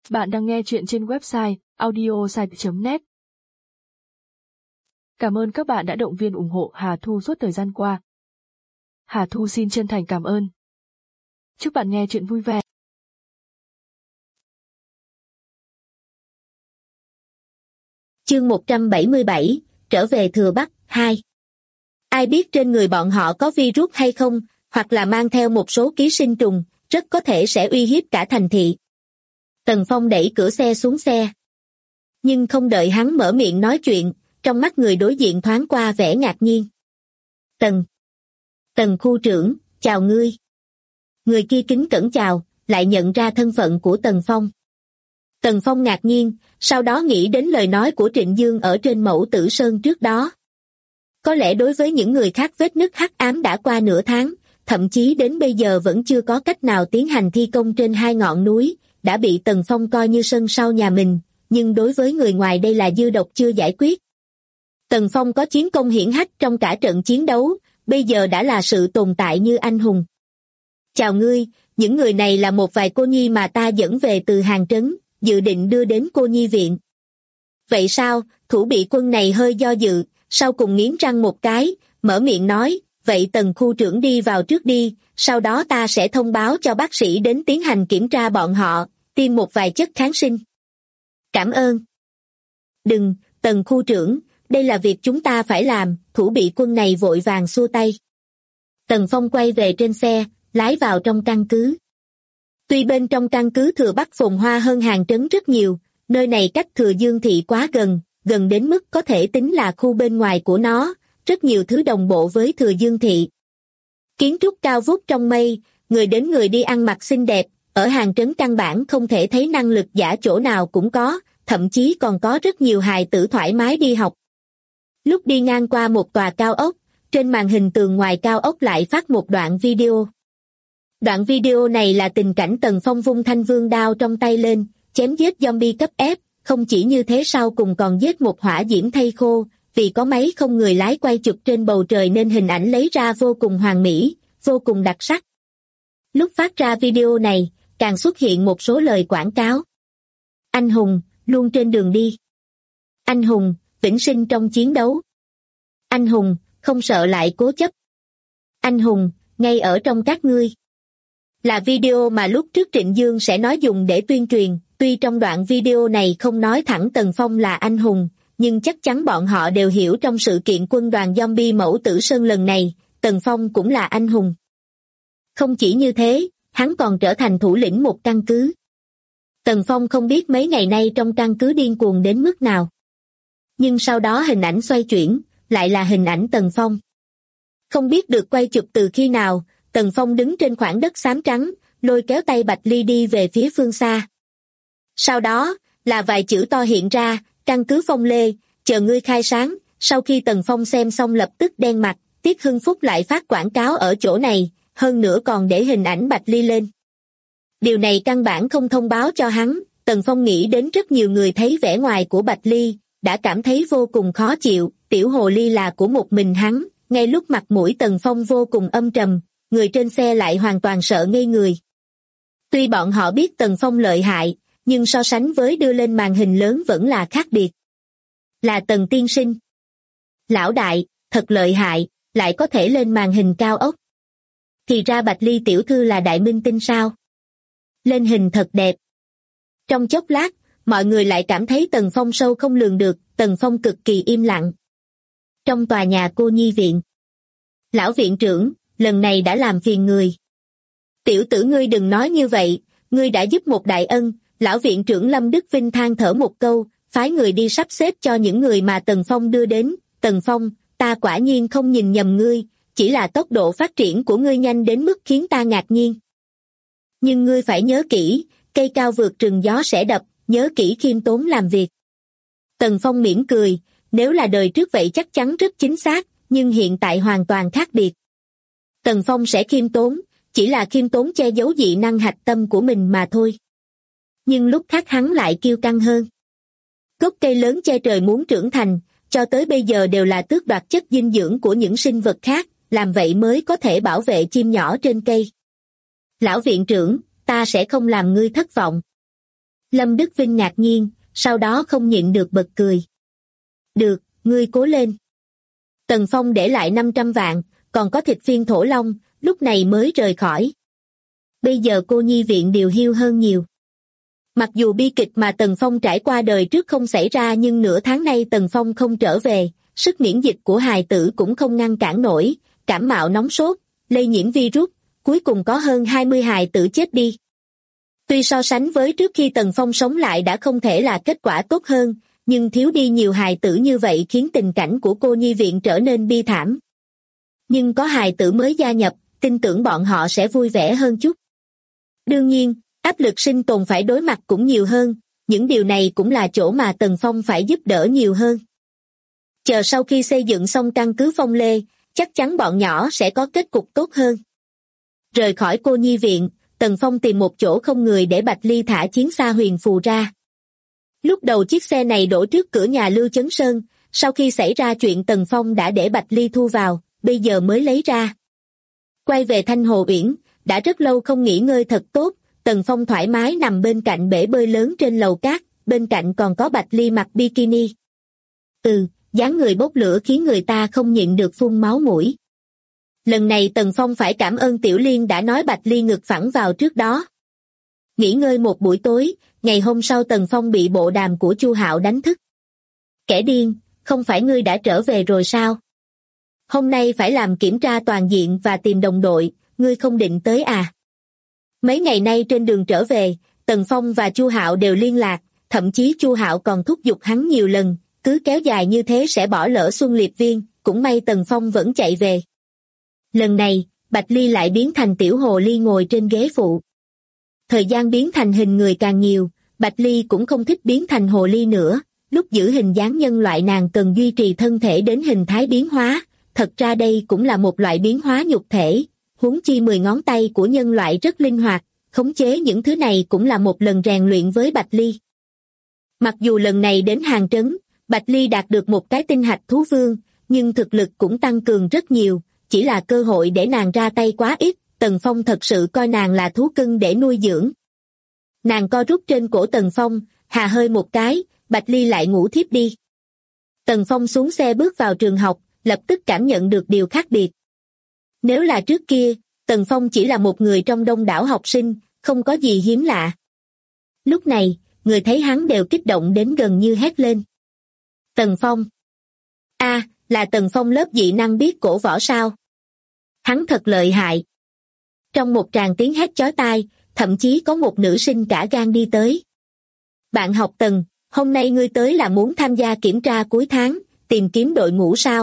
Bạn đang nghe chuyện trên website audiosite.net. Cảm ơn các bạn đã động viên ủng hộ Hà Thu suốt thời gian qua. Hà Thu xin chân thành cảm ơn. Chúc bạn nghe chuyện vui vẻ. Chương 177, trở về Thừa Bắc 2. Ai biết trên người bọn họ có virus hay không, hoặc là mang theo một số ký sinh trùng, rất có thể sẽ uy hiếp cả thành thị. Tần Phong đẩy cửa xe xuống xe. Nhưng không đợi hắn mở miệng nói chuyện, trong mắt người đối diện thoáng qua vẻ ngạc nhiên. Tần khu trưởng, chào ngươi. Người kia kính cẩn chào, lại nhận ra thân phận của Tần Phong. Tần Phong ngạc nhiên, sau đó nghĩ đến lời nói của Trịnh Dương ở trên Mẫu Tử Sơn trước đó. Có lẽ đối với những người khác vết nứt hắc ám đã qua nửa tháng, thậm chí đến bây giờ vẫn chưa có cách nào tiến hành thi công trên hai ngọn núi, đã bị Tần Phong coi như sân sau nhà mình, nhưng đối với người ngoài đây là dư độc chưa giải quyết. Tần Phong có chiến công hiển hách trong cả trận chiến đấu, bây giờ đã là sự tồn tại như anh hùng. Chào ngươi, những người này là một vài cô nhi mà ta dẫn về từ hàng trấn, dự định đưa đến cô nhi viện. Vậy sao? Thủ bị quân này hơi do dự, sau cùng nghiến răng một cái, mở miệng nói, vậy Tần khu trưởng đi vào trước đi, sau đó ta sẽ thông báo cho bác sĩ đến tiến hành kiểm tra bọn họ, tiêm một vài chất kháng sinh. Cảm ơn. Đừng, Tần khu trưởng, đây là việc chúng ta phải làm, thủ bị quân này vội vàng xua tay. Tần Phong quay về trên xe, lái vào trong căn cứ. Tuy bên trong căn cứ Thừa Bắc phồn hoa hơn hàng trấn rất nhiều, nơi này cách Thừa Dương thị quá gần đến mức có thể tính là khu bên ngoài của nó, rất nhiều thứ đồng bộ với Thừa Dương thị. Kiến trúc cao vút trong mây, người đến người đi ăn mặc xinh đẹp, ở hàng trấn căn bản không thể thấy năng lực giả chỗ nào cũng có, thậm chí còn có rất nhiều hài tử thoải mái đi học. Lúc đi ngang qua một tòa cao ốc, trên màn hình tường ngoài cao ốc lại phát một đoạn video. Đoạn video này là tình cảnh Tần Phong vung thanh vương đao trong tay lên, chém giết zombie cấp F, không chỉ như thế sau cùng còn giết một hỏa diễm thây khô, vì có máy không người lái quay chụp trên bầu trời nên hình ảnh lấy ra vô cùng hoàn mỹ, vô cùng đặc sắc. Lúc phát ra video này, càng xuất hiện một số lời quảng cáo. Anh hùng, luôn trên đường đi. Anh hùng, vĩnh sinh trong chiến đấu. Anh hùng, không sợ lại cố chấp. Anh hùng, ngay ở trong các ngươi. Là video mà lúc trước Trịnh Dương sẽ nói dùng để tuyên truyền, tuy trong đoạn video này không nói thẳng Tần Phong là anh hùng, nhưng chắc chắn bọn họ đều hiểu trong sự kiện quân đoàn zombie Mẫu Tử Sơn lần này, Tần Phong cũng là anh hùng. Không chỉ như thế, hắn còn trở thành thủ lĩnh một căn cứ. Tần Phong không biết mấy ngày nay trong căn cứ điên cuồng đến mức nào. Nhưng sau đó hình ảnh xoay chuyển, lại là hình ảnh Tần Phong. Không biết được quay chụp từ khi nào, Tần Phong đứng trên khoảng đất xám trắng, lôi kéo tay Bạch Ly đi về phía phương xa. Sau đó, là vài chữ to hiện ra, căn cứ Phong Lê, chờ ngươi khai sáng. Sau khi Tần Phong xem xong lập tức đen mặt, Tiết Hưng Phúc lại phát quảng cáo ở chỗ này, hơn nữa còn để hình ảnh Bạch Ly lên. Điều này căn bản không thông báo cho hắn, Tần Phong nghĩ đến rất nhiều người thấy vẻ ngoài của Bạch Ly, đã cảm thấy vô cùng khó chịu, tiểu hồ ly là của một mình hắn, ngay lúc mặt mũi Tần Phong vô cùng âm trầm, người trên xe lại hoàn toàn sợ ngây người. Tuy bọn họ biết Tần Phong lợi hại, nhưng so sánh với đưa lên màn hình lớn vẫn là khác biệt. Là Tần tiên sinh. Lão đại, thật lợi hại, lại có thể lên màn hình cao ốc. Thì ra Bạch Ly tiểu thư là đại minh tinh sao? Lên hình thật đẹp. Trong chốc lát, mọi người lại cảm thấy Tần Phong sâu không lường được, Tần Phong cực kỳ im lặng. Trong tòa nhà cô nhi viện. Lão viện trưởng, lần này đã làm phiền người. Tiểu tử ngươi đừng nói như vậy, ngươi đã giúp một đại ân, lão viện trưởng Lâm Đức Vinh than thở một câu, phái người đi sắp xếp cho những người mà Tần Phong đưa đến. Tần Phong, ta quả nhiên không nhìn nhầm ngươi, chỉ là tốc độ phát triển của ngươi nhanh đến mức khiến ta ngạc nhiên. Nhưng ngươi phải nhớ kỹ, cây cao vượt rừng gió sẽ đập, nhớ kỹ khiêm tốn làm việc. Tần Phong mỉm cười, nếu là đời trước vậy chắc chắn rất chính xác, nhưng hiện tại hoàn toàn khác biệt. Tần Phong sẽ khiêm tốn, chỉ là khiêm tốn che giấu dị năng hạch tâm của mình mà thôi. Nhưng lúc khác hắn lại kiêu căng hơn. Gốc cây lớn che trời muốn trưởng thành, cho tới bây giờ đều là tước đoạt chất dinh dưỡng của những sinh vật khác, làm vậy mới có thể bảo vệ chim nhỏ trên cây. Lão viện trưởng, ta sẽ không làm ngươi thất vọng. Lâm Đức Vinh ngạc nhiên, sau đó không nhịn được bật cười. Được, ngươi cố lên. Tần Phong để lại 500 vạn, còn có thịt phiên thổ long, lúc này mới rời khỏi. Bây giờ cô nhi viện điều hiu hơn nhiều. Mặc dù bi kịch mà Tần Phong trải qua đời trước không xảy ra nhưng nửa tháng nay Tần Phong không trở về, sức miễn dịch của hài tử cũng không ngăn cản nổi, cảm mạo nóng sốt, lây nhiễm virus, cuối cùng có hơn 20 hài tử chết đi. Tuy so sánh với trước khi Tần Phong sống lại đã không thể là kết quả tốt hơn, nhưng thiếu đi nhiều hài tử như vậy khiến tình cảnh của cô nhi viện trở nên bi thảm. Nhưng có hài tử mới gia nhập, tin tưởng bọn họ sẽ vui vẻ hơn chút. Đương nhiên, áp lực sinh tồn phải đối mặt cũng nhiều hơn, những điều này cũng là chỗ mà Tần Phong phải giúp đỡ nhiều hơn. Chờ sau khi xây dựng xong căn cứ Phong Lê, chắc chắn bọn nhỏ sẽ có kết cục tốt hơn. Rời khỏi cô nhi viện, Tần Phong tìm một chỗ không người để Bạch Ly thả chiến xa huyền phù ra. Lúc đầu chiếc xe này đổ trước cửa nhà Lưu Chấn Sơn, sau khi xảy ra chuyện Tần Phong đã để Bạch Ly thu vào, bây giờ mới lấy ra. Quay về Thanh Hồ Uyển, đã rất lâu không nghỉ ngơi thật tốt, Tần Phong thoải mái nằm bên cạnh bể bơi lớn trên lầu cát, bên cạnh còn có Bạch Ly mặc bikini. Dáng người bốc lửa khiến người ta không nhịn được phun máu mũi. Lần này Tần Phong phải cảm ơn Tiểu Liên đã nói Bạch Ly ngực phẳng vào trước đó. Nghỉ ngơi một buổi tối, ngày hôm sau Tần Phong bị bộ đàm của Chu Hạo đánh thức. Kẻ điên, không phải ngươi đã trở về rồi sao? Hôm nay phải làm kiểm tra toàn diện và tìm đồng đội, ngươi không định tới à? Mấy ngày nay trên đường trở về, Tần Phong và Chu Hạo đều liên lạc, thậm chí Chu Hạo còn thúc giục hắn nhiều lần, cứ kéo dài như thế sẽ bỏ lỡ Xuân Liệp Viên, cũng may Tần Phong vẫn chạy về. Lần này, Bạch Ly lại biến thành tiểu hồ ly ngồi trên ghế phụ. Thời gian biến thành hình người càng nhiều, Bạch Ly cũng không thích biến thành hồ ly nữa, lúc giữ hình dáng nhân loại nàng cần duy trì thân thể đến hình thái biến hóa, thật ra đây cũng là một loại biến hóa nhục thể, huống chi 10 ngón tay của nhân loại rất linh hoạt, khống chế những thứ này cũng là một lần rèn luyện với Bạch Ly. Mặc dù lần này đến Hàng Trấn, Bạch Ly đạt được một cái tinh hạch thú vương, nhưng thực lực cũng tăng cường rất nhiều, chỉ là cơ hội để nàng ra tay quá ít, Tần Phong thật sự coi nàng là thú cưng để nuôi dưỡng. Nàng co rút trên cổ Tần Phong, hà hơi một cái, Bạch Ly lại ngủ thiếp đi. Tần Phong xuống xe bước vào trường học, lập tức cảm nhận được điều khác biệt. Nếu là trước kia, Tần Phong chỉ là một người trong đông đảo học sinh, không có gì hiếm lạ. Lúc này, người thấy hắn đều kích động đến gần như hét lên. Tần Phong! Là Tần Phong lớp dị năng biết cổ võ sao? Hắn thật lợi hại. Trong một tràng tiếng hét chói tai, thậm chí có một nữ sinh cả gan đi tới. Bạn học Tần, hôm nay ngươi tới là muốn tham gia kiểm tra cuối tháng, tìm kiếm đội ngũ sao?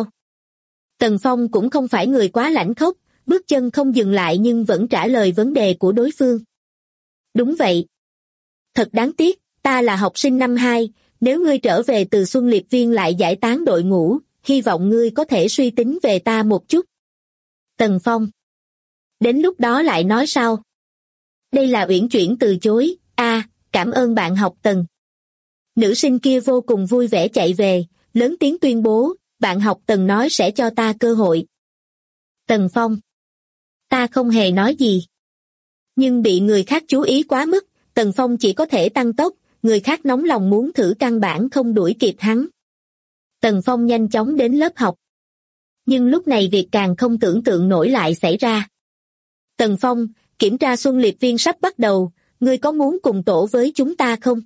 Tần Phong cũng không phải người quá lãnh khốc, bước chân không dừng lại nhưng vẫn trả lời vấn đề của đối phương. Đúng vậy. Thật đáng tiếc, ta là học sinh năm 2, nếu ngươi trở về từ Xuân Liệp Viên lại giải tán đội ngũ, hy vọng ngươi có thể suy tính về ta một chút. Tần Phong. Đến lúc đó lại nói sao? Đây là uyển chuyển từ chối, cảm ơn bạn học Tần. Nữ sinh kia vô cùng vui vẻ chạy về, lớn tiếng tuyên bố, bạn học Tần nói sẽ cho ta cơ hội. Tần Phong. Ta không hề nói gì. Nhưng bị người khác chú ý quá mức, Tần Phong chỉ có thể tăng tốc, người khác nóng lòng muốn thử căn bản không đuổi kịp hắn. Tần Phong nhanh chóng đến lớp học. Nhưng lúc này việc càng không tưởng tượng nổi lại xảy ra. Tần Phong, kiểm tra Xuân Liệp Viên sắp bắt đầu, ngươi có muốn cùng tổ với chúng ta không?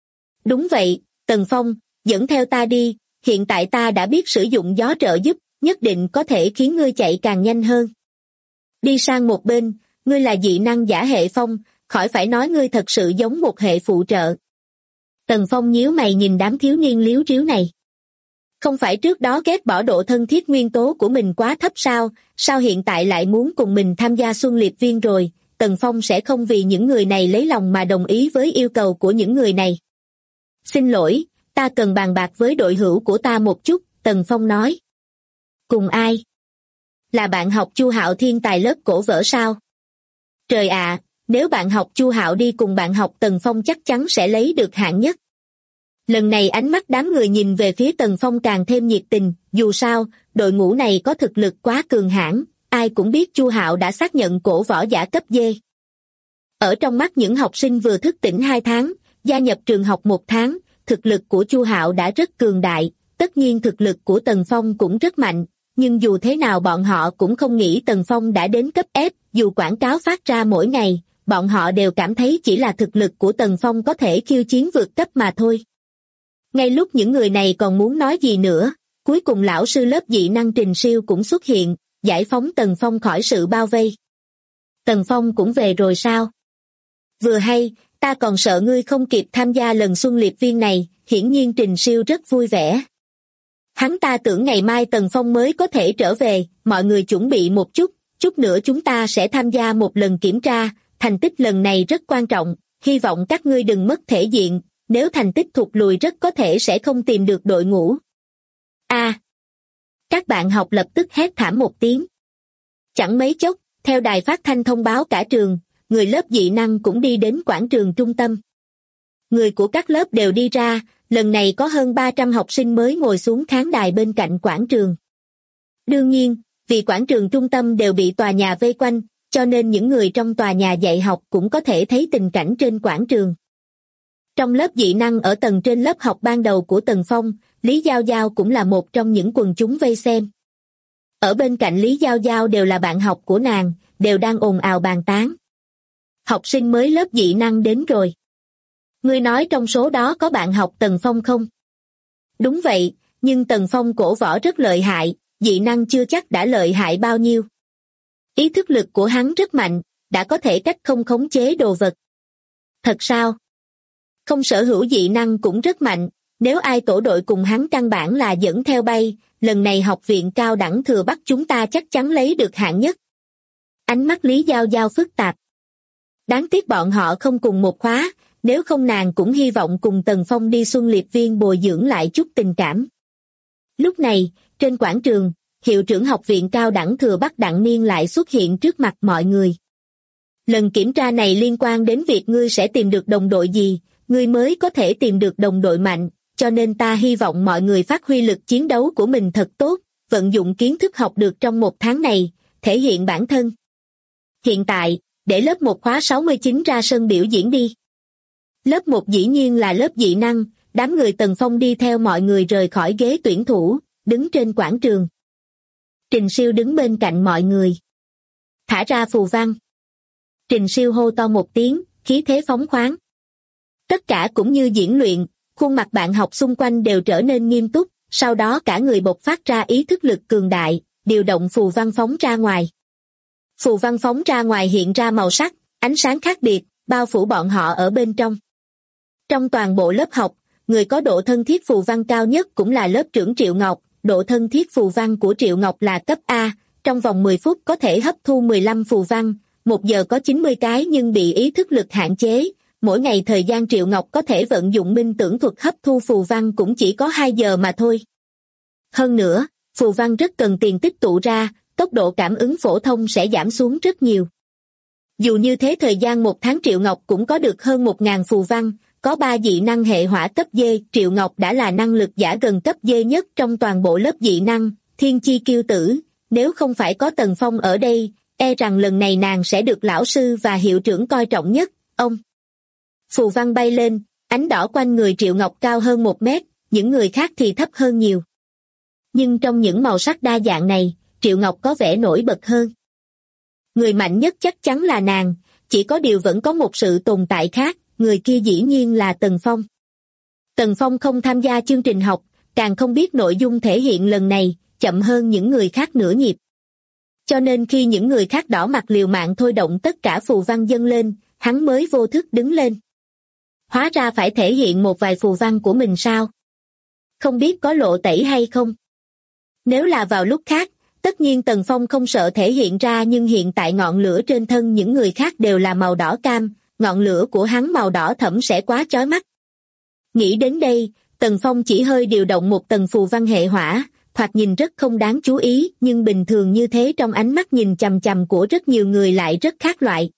Đúng vậy, Tần Phong, dẫn theo ta đi, hiện tại ta đã biết sử dụng gió trợ giúp, nhất định có thể khiến ngươi chạy càng nhanh hơn. Đi sang một bên, ngươi là dị năng giả hệ phong, khỏi phải nói ngươi thật sự giống một hệ phụ trợ. Tần Phong nhíu mày nhìn đám thiếu niên liếu riếu này. Không phải trước đó ghét bỏ độ thân thiết nguyên tố của mình quá thấp sao hiện tại lại muốn cùng mình tham gia Xuân Liệp Viên rồi, Tần Phong sẽ không vì những người này lấy lòng mà đồng ý với yêu cầu của những người này. Xin lỗi, ta cần bàn bạc với đội hữu của ta một chút, Tần Phong nói. Cùng ai? Là bạn học Chu Hạo thiên tài lớp cổ võ sao? Trời ạ, nếu bạn học Chu Hạo đi cùng bạn học Tần Phong chắc chắn sẽ lấy được hạng nhất. Lần này ánh mắt đám người nhìn về phía Tần Phong càng thêm nhiệt tình, dù sao, đội ngũ này có thực lực quá cường hãn, ai cũng biết Chu Hạo đã xác nhận cổ võ giả cấp D. Ở trong mắt những học sinh vừa thức tỉnh 2 tháng, gia nhập trường học 1 tháng, thực lực của Chu Hạo đã rất cường đại, tất nhiên thực lực của Tần Phong cũng rất mạnh, nhưng dù thế nào bọn họ cũng không nghĩ Tần Phong đã đến cấp F, dù quảng cáo phát ra mỗi ngày, bọn họ đều cảm thấy chỉ là thực lực của Tần Phong có thể khiêu chiến vượt cấp mà thôi. Ngay lúc những người này còn muốn nói gì nữa, cuối cùng lão sư lớp dị năng Trình Siêu cũng xuất hiện, giải phóng Tần Phong khỏi sự bao vây. Tần Phong cũng về rồi sao? Vừa hay, ta còn sợ ngươi không kịp tham gia lần xuân liệp viên này, hiển nhiên Trình Siêu rất vui vẻ. Hắn ta tưởng ngày mai Tần Phong mới có thể trở về, mọi người chuẩn bị một chút nữa chúng ta sẽ tham gia một lần kiểm tra, thành tích lần này rất quan trọng, hy vọng các ngươi đừng mất thể diện, nếu thành tích thụt lùi rất có thể sẽ không tìm được đội ngũ. Các bạn học lập tức hét thảm một tiếng. Chẳng mấy chốc, theo đài phát thanh thông báo cả trường, người lớp dị năng cũng đi đến quảng trường trung tâm. Người của các lớp đều đi ra, lần này có hơn 300 học sinh mới ngồi xuống khán đài bên cạnh quảng trường. Đương nhiên, vì quảng trường trung tâm đều bị tòa nhà vây quanh, cho nên những người trong tòa nhà dạy học cũng có thể thấy tình cảnh trên quảng trường. Trong lớp dị năng ở tầng trên lớp học ban đầu của Tần Phong, Lý Giao Giao cũng là một trong những quần chúng vây xem. Ở bên cạnh Lý Giao Giao đều là bạn học của nàng, đều đang ồn ào bàn tán. Học sinh mới lớp dị năng đến rồi. Ngươi nói trong số đó có bạn học Tần Phong không? Đúng vậy, nhưng Tần Phong cổ võ rất lợi hại, dị năng chưa chắc đã lợi hại bao nhiêu. Ý thức lực của hắn rất mạnh, đã có thể cách không khống chế đồ vật. Thật sao? Không sở hữu dị năng cũng rất mạnh, nếu ai tổ đội cùng hắn căn bản là dẫn theo bay, lần này học viện cao đẳng Thừa Bắc chúng ta chắc chắn lấy được hạng nhất. Ánh mắt Lý Giao Giao phức tạp. Đáng tiếc bọn họ không cùng một khóa, nếu không nàng cũng hy vọng cùng Tần Phong đi xuân liệp viên bồi dưỡng lại chút tình cảm. Lúc này, trên quảng trường, hiệu trưởng học viện cao đẳng Thừa Bắc Đặng Niên lại xuất hiện trước mặt mọi người. Lần kiểm tra này liên quan đến việc ngươi sẽ tìm được đồng đội gì, ngươi mới có thể tìm được đồng đội mạnh, cho nên ta hy vọng mọi người phát huy lực chiến đấu của mình thật tốt, vận dụng kiến thức học được trong 1 tháng này, thể hiện bản thân. Hiện tại, để lớp 1 khóa 69 ra sân biểu diễn đi. Lớp 1 dĩ nhiên là lớp dị năng, đám người Tần Phong đi theo mọi người rời khỏi ghế tuyển thủ, đứng trên quảng trường. Trình Siêu đứng bên cạnh mọi người. Thả ra phù văn. Trình Siêu hô to một tiếng, khí thế phóng khoáng. Tất cả cũng như diễn luyện, khuôn mặt bạn học xung quanh đều trở nên nghiêm túc, sau đó cả người bộc phát ra ý thức lực cường đại, điều động phù văn phóng ra ngoài. Phù văn phóng ra ngoài hiện ra màu sắc, ánh sáng khác biệt, bao phủ bọn họ ở bên trong. Trong toàn bộ lớp học, người có độ thân thiết phù văn cao nhất cũng là lớp trưởng Triệu Ngọc, độ thân thiết phù văn của Triệu Ngọc là cấp A, trong vòng 10 phút có thể hấp thu 15 phù văn, 1 giờ có 90 cái nhưng bị ý thức lực hạn chế, mỗi ngày thời gian Triệu Ngọc có thể vận dụng minh tưởng thuật hấp thu phù văn cũng chỉ có 2 giờ mà thôi. Hơn nữa, phù văn rất cần tiền tích tụ ra, tốc độ cảm ứng phổ thông sẽ giảm xuống rất nhiều. Dù như thế thời gian 1 tháng Triệu Ngọc cũng có được hơn 1.000 phù văn, có 3 dị năng hệ hỏa cấp D, Triệu Ngọc đã là năng lực giả gần cấp D nhất trong toàn bộ lớp dị năng, thiên chi kiêu tử, nếu không phải có Tần Phong ở đây, e rằng lần này nàng sẽ được lão sư và hiệu trưởng coi trọng nhất, ông. Phù văn bay lên, ánh đỏ quanh người Triệu Ngọc cao hơn 1 mét, những người khác thì thấp hơn nhiều. Nhưng trong những màu sắc đa dạng này, Triệu Ngọc có vẻ nổi bật hơn. Người mạnh nhất chắc chắn là nàng, chỉ có điều vẫn có một sự tồn tại khác, người kia dĩ nhiên là Tần Phong. Tần Phong không tham gia chương trình học, càng không biết nội dung thể hiện lần này, chậm hơn những người khác nửa nhịp. Cho nên khi những người khác đỏ mặt liều mạng thôi động tất cả phù văn dâng lên, hắn mới vô thức đứng lên. Hóa ra phải thể hiện một vài phù văn của mình sao? Không biết có lộ tẩy hay không? Nếu là vào lúc khác, tất nhiên Tần Phong không sợ thể hiện ra nhưng hiện tại ngọn lửa trên thân những người khác đều là màu đỏ cam, ngọn lửa của hắn màu đỏ thẫm sẽ quá chói mắt. Nghĩ đến đây, Tần Phong chỉ hơi điều động một tầng phù văn hệ hỏa, thoạt nhìn rất không đáng chú ý nhưng bình thường như thế trong ánh mắt nhìn chằm chằm của rất nhiều người lại rất khác loại.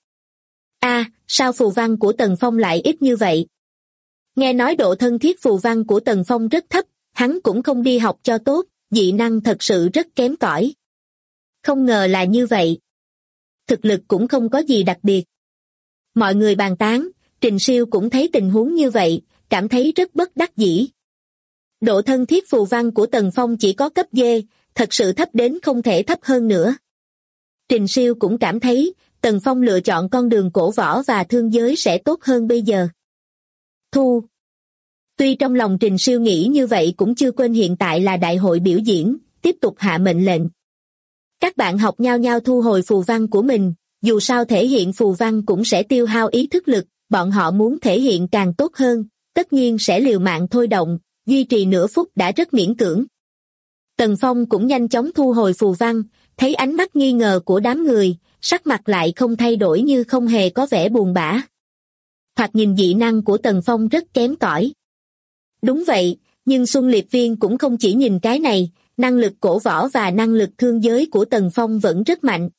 Sao phù văn của Tần Phong lại ít như vậy? Nghe nói độ thân thiết phù văn của Tần Phong rất thấp, hắn cũng không đi học cho tốt, dị năng thật sự rất kém cỏi. Không ngờ là như vậy. Thực lực cũng không có gì đặc biệt. Mọi người bàn tán, Trình Siêu cũng thấy tình huống như vậy, cảm thấy rất bất đắc dĩ. Độ thân thiết phù văn của Tần Phong chỉ có cấp D, thật sự thấp đến không thể thấp hơn nữa. Trình Siêu cũng cảm thấy, Tần Phong lựa chọn con đường cổ võ và thương giới sẽ tốt hơn bây giờ. Thu. Tuy trong lòng Trình Siêu nghĩ như vậy cũng chưa quên hiện tại là đại hội biểu diễn, tiếp tục hạ mệnh lệnh. Các bạn học nhao nhao thu hồi phù văn của mình, dù sao thể hiện phù văn cũng sẽ tiêu hao ý thức lực, bọn họ muốn thể hiện càng tốt hơn, tất nhiên sẽ liều mạng thôi động, duy trì nửa phút đã rất miễn cưỡng. Tần Phong cũng nhanh chóng thu hồi phù văn, thấy ánh mắt nghi ngờ của đám người, sắc mặt lại không thay đổi như không hề có vẻ buồn bã. Thoạt nhìn dị năng của Tần Phong rất kém cỏi. Đúng vậy, nhưng Xuân Liệp Viên cũng không chỉ nhìn cái này, năng lực cổ võ và năng lực thương giới của Tần Phong vẫn rất mạnh.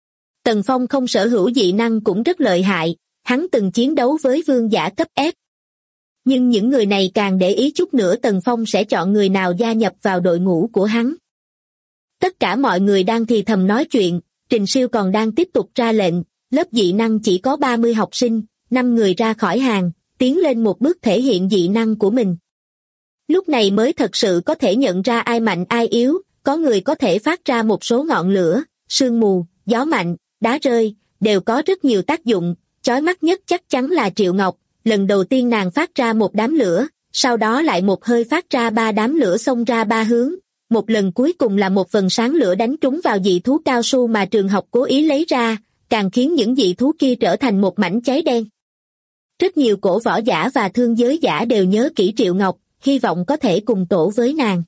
Tần Phong không sở hữu dị năng cũng rất lợi hại, hắn từng chiến đấu với vương giả cấp F. Nhưng những người này càng để ý chút nữa Tần Phong sẽ chọn người nào gia nhập vào đội ngũ của hắn. Tất cả mọi người đang thì thầm nói chuyện, Trình Siêu còn đang tiếp tục ra lệnh, lớp dị năng chỉ có 30 học sinh, 5 người ra khỏi hàng, tiến lên một bước thể hiện dị năng của mình. Lúc này mới thật sự có thể nhận ra ai mạnh ai yếu, có người có thể phát ra một số ngọn lửa, sương mù, gió mạnh, đá rơi, đều có rất nhiều tác dụng, chói mắt nhất chắc chắn là Triệu Ngọc, lần đầu tiên nàng phát ra một đám lửa, sau đó lại một hơi phát ra 3 đám lửa xông ra 3 hướng, một lần cuối cùng là một vần sáng lửa đánh trúng vào dị thú cao su mà trường học cố ý lấy ra, càng khiến những dị thú kia trở thành một mảnh cháy đen. Rất nhiều cổ võ giả và thương giới giả đều nhớ kỹ Triệu Ngọc, hy vọng có thể cùng tổ với nàng.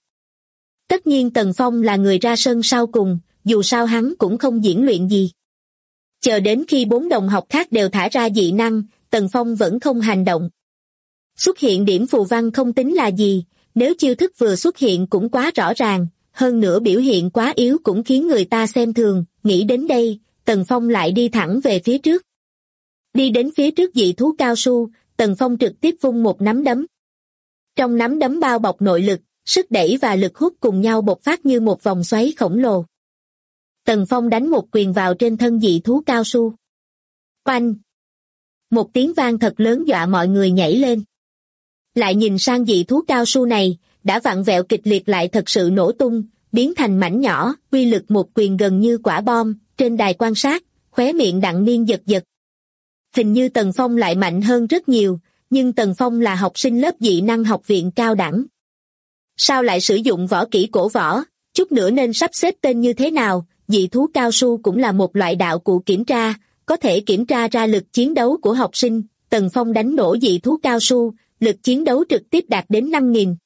Tất nhiên Tần Phong là người ra sân sau cùng, dù sao hắn cũng không diễn luyện gì. Chờ đến khi 4 đồng học khác đều thả ra dị năng, Tần Phong vẫn không hành động. Xuất hiện điểm phù văn không tính là gì, nếu chiêu thức vừa xuất hiện cũng quá rõ ràng, hơn nữa biểu hiện quá yếu cũng khiến người ta xem thường, nghĩ đến đây, Tần Phong lại đi thẳng về phía trước. Đi đến phía trước dị thú cao su, Tần Phong trực tiếp vung một nắm đấm. Trong nắm đấm bao bọc nội lực, sức đẩy và lực hút cùng nhau bộc phát như một vòng xoáy khổng lồ. Tần Phong đánh một quyền vào trên thân dị thú cao su. Oanh! Một tiếng vang thật lớn dọa mọi người nhảy lên. Lại nhìn sang dị thú cao su này, đã vặn vẹo kịch liệt lại thật sự nổ tung, biến thành mảnh nhỏ, uy lực một quyền gần như quả bom, trên đài quan sát, khóe miệng Đặng Niên giật giật. Hình như Tần Phong lại mạnh hơn rất nhiều, nhưng Tần Phong là học sinh lớp dị năng học viện cao đẳng. Sao lại sử dụng võ kỹ cổ võ, chút nữa nên sắp xếp tên như thế nào, dị thú cao su cũng là một loại đạo cụ kiểm tra, có thể kiểm tra ra lực chiến đấu của học sinh, Tần Phong đánh nổ dị thú cao su, lực chiến đấu trực tiếp đạt đến 5.000.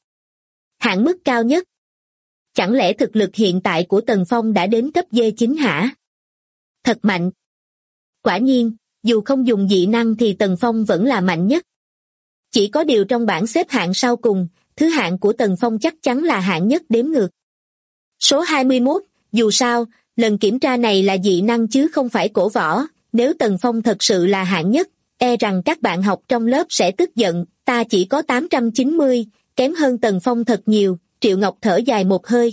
Hạn mức cao nhất. Chẳng lẽ thực lực hiện tại của Tần Phong đã đến cấp D9 hả? Thật mạnh. Quả nhiên, dù không dùng dị năng thì Tần Phong vẫn là mạnh nhất. Chỉ có điều trong bảng xếp hạng sau cùng, thứ hạng của Tần Phong chắc chắn là hạng nhất đếm ngược. Số 21, dù sao, lần kiểm tra này là dị năng chứ không phải cổ võ, nếu Tần Phong thật sự là hạng nhất, e rằng các bạn học trong lớp sẽ tức giận, ta chỉ có 890, kém hơn Tần Phong thật nhiều, Triệu Ngọc thở dài một hơi.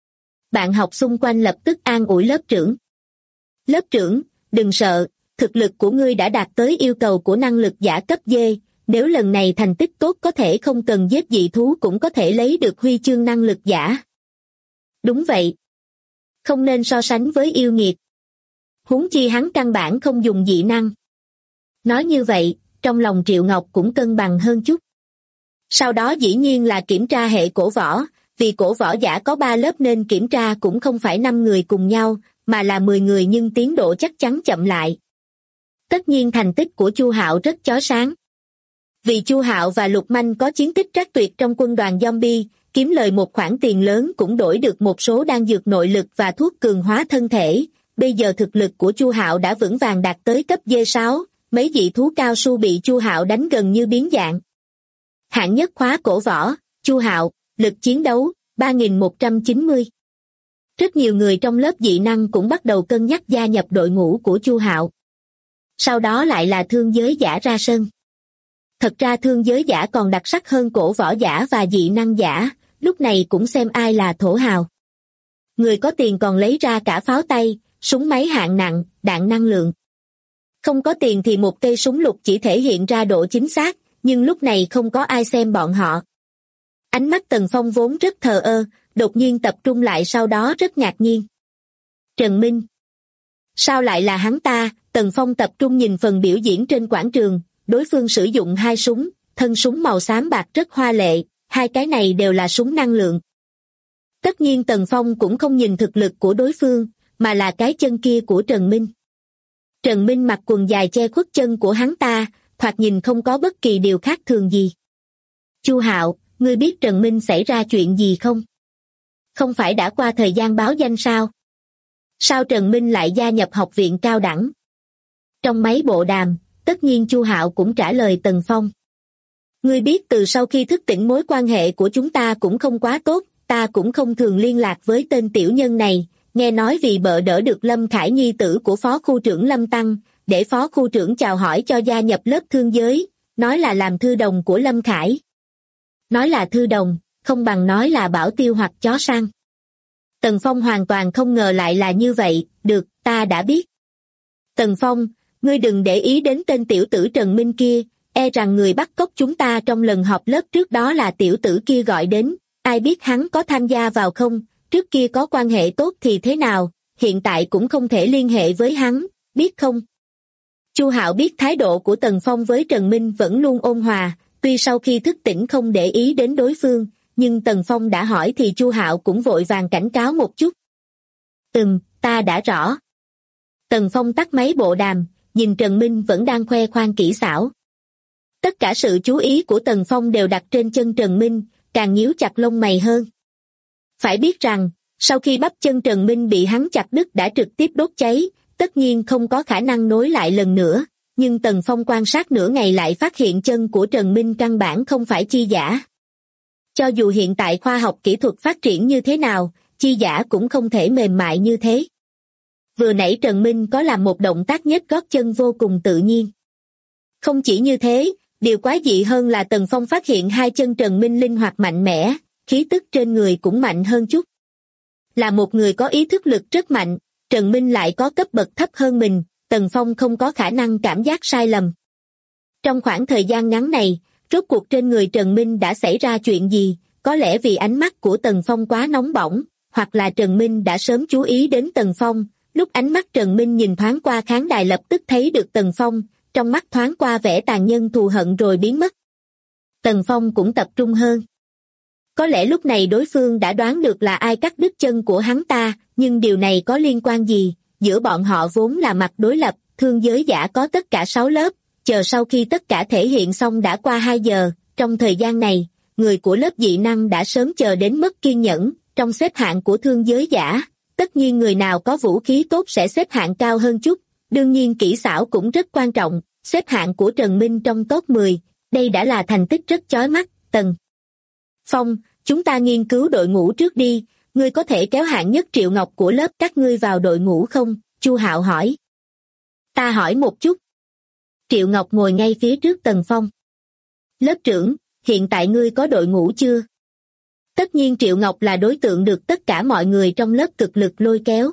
Bạn học xung quanh lập tức an ủi lớp trưởng. Lớp trưởng, đừng sợ, thực lực của ngươi đã đạt tới yêu cầu của năng lực giả cấp D, nếu lần này thành tích tốt có thể không cần giết dị thú cũng có thể lấy được huy chương năng lực giả. Đúng vậy. Không nên so sánh với yêu nghiệt. Huống chi hắn căn bản không dùng dị năng. Nói như vậy, trong lòng Triệu Ngọc cũng cân bằng hơn chút. Sau đó dĩ nhiên là kiểm tra hệ cổ võ, vì cổ võ giả có 3 lớp nên kiểm tra cũng không phải 5 người cùng nhau, mà là 10 người nhưng tiến độ chắc chắn chậm lại. Tất nhiên thành tích của Chu Hạo rất chói sáng. Vì Chu Hạo và Lục Manh có chiến tích trác tuyệt trong quân đoàn zombie, kiếm lời một khoản tiền lớn cũng đổi được một số đan dược nội lực và thuốc cường hóa thân thể. Bây giờ thực lực của Chu Hạo đã vững vàng đạt tới cấp D6, mấy dị thú cao su bị Chu Hạo đánh gần như biến dạng. Hạng nhất khóa cổ võ, Chu Hạo, lực chiến đấu, 3190. Rất nhiều người trong lớp dị năng cũng bắt đầu cân nhắc gia nhập đội ngũ của Chu Hạo. Sau đó lại là thương giới giả ra sân. Thật ra thương giới giả còn đặc sắc hơn cổ võ giả và dị năng giả, lúc này cũng xem ai là thổ hào. Người có tiền còn lấy ra cả pháo tay, súng máy hạng nặng, đạn năng lượng. Không có tiền thì một cây súng lục chỉ thể hiện ra độ chính xác, nhưng lúc này không có ai xem bọn họ. Ánh mắt Tần Phong vốn rất thờ ơ, đột nhiên tập trung lại, sau đó rất ngạc nhiên. Trần Minh. Sao lại là hắn ta? Tần Phong tập trung nhìn phần biểu diễn trên quảng trường, đối phương sử dụng 2 súng, thân súng màu xám bạc rất hoa lệ, 2 cái này đều là súng năng lượng. Tất nhiên Tần Phong cũng không nhìn thực lực của đối phương, mà là cái chân kia của Trần Minh. Trần Minh mặc quần dài che khuất chân của hắn ta, thoạt nhìn không có bất kỳ điều khác thường gì. Chu Hạo, ngươi biết Trần Minh xảy ra chuyện gì không? Không phải đã qua thời gian báo danh sao? Sao Trần Minh lại gia nhập học viện cao đẳng? Trong máy bộ đàm, tất nhiên Chu Hạo cũng trả lời Tần Phong. Ngươi biết từ sau khi thức tỉnh mối quan hệ của chúng ta cũng không quá tốt, ta cũng không thường liên lạc với tên tiểu nhân này, nghe nói vì bợ đỡ được Lâm Khải nhi tử của phó khu trưởng Lâm Tăng, để phó khu trưởng chào hỏi cho gia nhập lớp thương giới, nói là làm thư đồng của Lâm Khải. Nói là thư đồng, không bằng nói là bảo tiêu hoặc chó săn. Tần Phong hoàn toàn không ngờ lại là như vậy, được, ta đã biết. Tần Phong, ngươi đừng để ý đến tên tiểu tử Trần Minh kia, e rằng người bắt cóc chúng ta trong lần họp lớp trước đó là tiểu tử kia gọi đến, ai biết hắn có tham gia vào không, trước kia có quan hệ tốt thì thế nào, hiện tại cũng không thể liên hệ với hắn, biết không? Chu Hạo biết thái độ của Tần Phong với Trần Minh vẫn luôn ôn hòa, tuy sau khi thức tỉnh không để ý đến đối phương, nhưng Tần Phong đã hỏi thì Chu Hạo cũng vội vàng cảnh cáo một chút. Ta đã rõ. Tần Phong tắt máy bộ đàm, nhìn Trần Minh vẫn đang khoe khoang kỹ xảo. Tất cả sự chú ý của Tần Phong đều đặt trên chân Trần Minh, càng nhíu chặt lông mày hơn. Phải biết rằng, sau khi bắp chân Trần Minh bị hắn chặt đứt đã trực tiếp đốt cháy, tất nhiên không có khả năng nối lại lần nữa, nhưng Tần Phong quan sát nửa ngày lại phát hiện chân của Trần Minh căn bản không phải chi giả. Cho dù hiện tại khoa học kỹ thuật phát triển như thế nào, chi giả cũng không thể mềm mại như thế. Vừa nãy Trần Minh có làm một động tác nhấc gót chân vô cùng tự nhiên. Không chỉ như thế, điều quái dị hơn là Tần Phong phát hiện 2 chân Trần Minh linh hoạt mạnh mẽ, khí tức trên người cũng mạnh hơn chút. Là một người có ý thức lực rất mạnh, Trần Minh lại có cấp bậc thấp hơn mình, Tần Phong không có khả năng cảm giác sai lầm. Trong khoảng thời gian ngắn này, rốt cuộc trên người Trần Minh đã xảy ra chuyện gì, có lẽ vì ánh mắt của Tần Phong quá nóng bỏng, hoặc là Trần Minh đã sớm chú ý đến Tần Phong, lúc ánh mắt Trần Minh nhìn thoáng qua khán đài lập tức thấy được Tần Phong, trong mắt thoáng qua vẻ tàn nhẫn thù hận rồi biến mất. Tần Phong cũng tập trung hơn. Có lẽ lúc này đối phương đã đoán được là ai cắt đứt chân của hắn ta, nhưng điều này có liên quan gì, giữa bọn họ vốn là mặt đối lập, thương giới giả có tất cả 6 lớp, chờ sau khi tất cả thể hiện xong đã qua 2 giờ, trong thời gian này, người của lớp dị năng đã sớm chờ đến mất kiên nhẫn, trong xếp hạng của thương giới giả, tất nhiên người nào có vũ khí tốt sẽ xếp hạng cao hơn chút, đương nhiên kỹ xảo cũng rất quan trọng, xếp hạng của Trần Minh trong top 10, đây đã là thành tích rất chói mắt. Tần Phong, chúng ta nghiên cứu đội ngũ trước đi, ngươi có thể kéo hạng nhất Triệu Ngọc của lớp các ngươi vào đội ngũ không? Chu Hạo hỏi. Ta hỏi một chút. Triệu Ngọc ngồi ngay phía trước Tần Phong. Lớp trưởng, hiện tại ngươi có đội ngũ chưa? Tất nhiên Triệu Ngọc là đối tượng được tất cả mọi người trong lớp cực lực lôi kéo.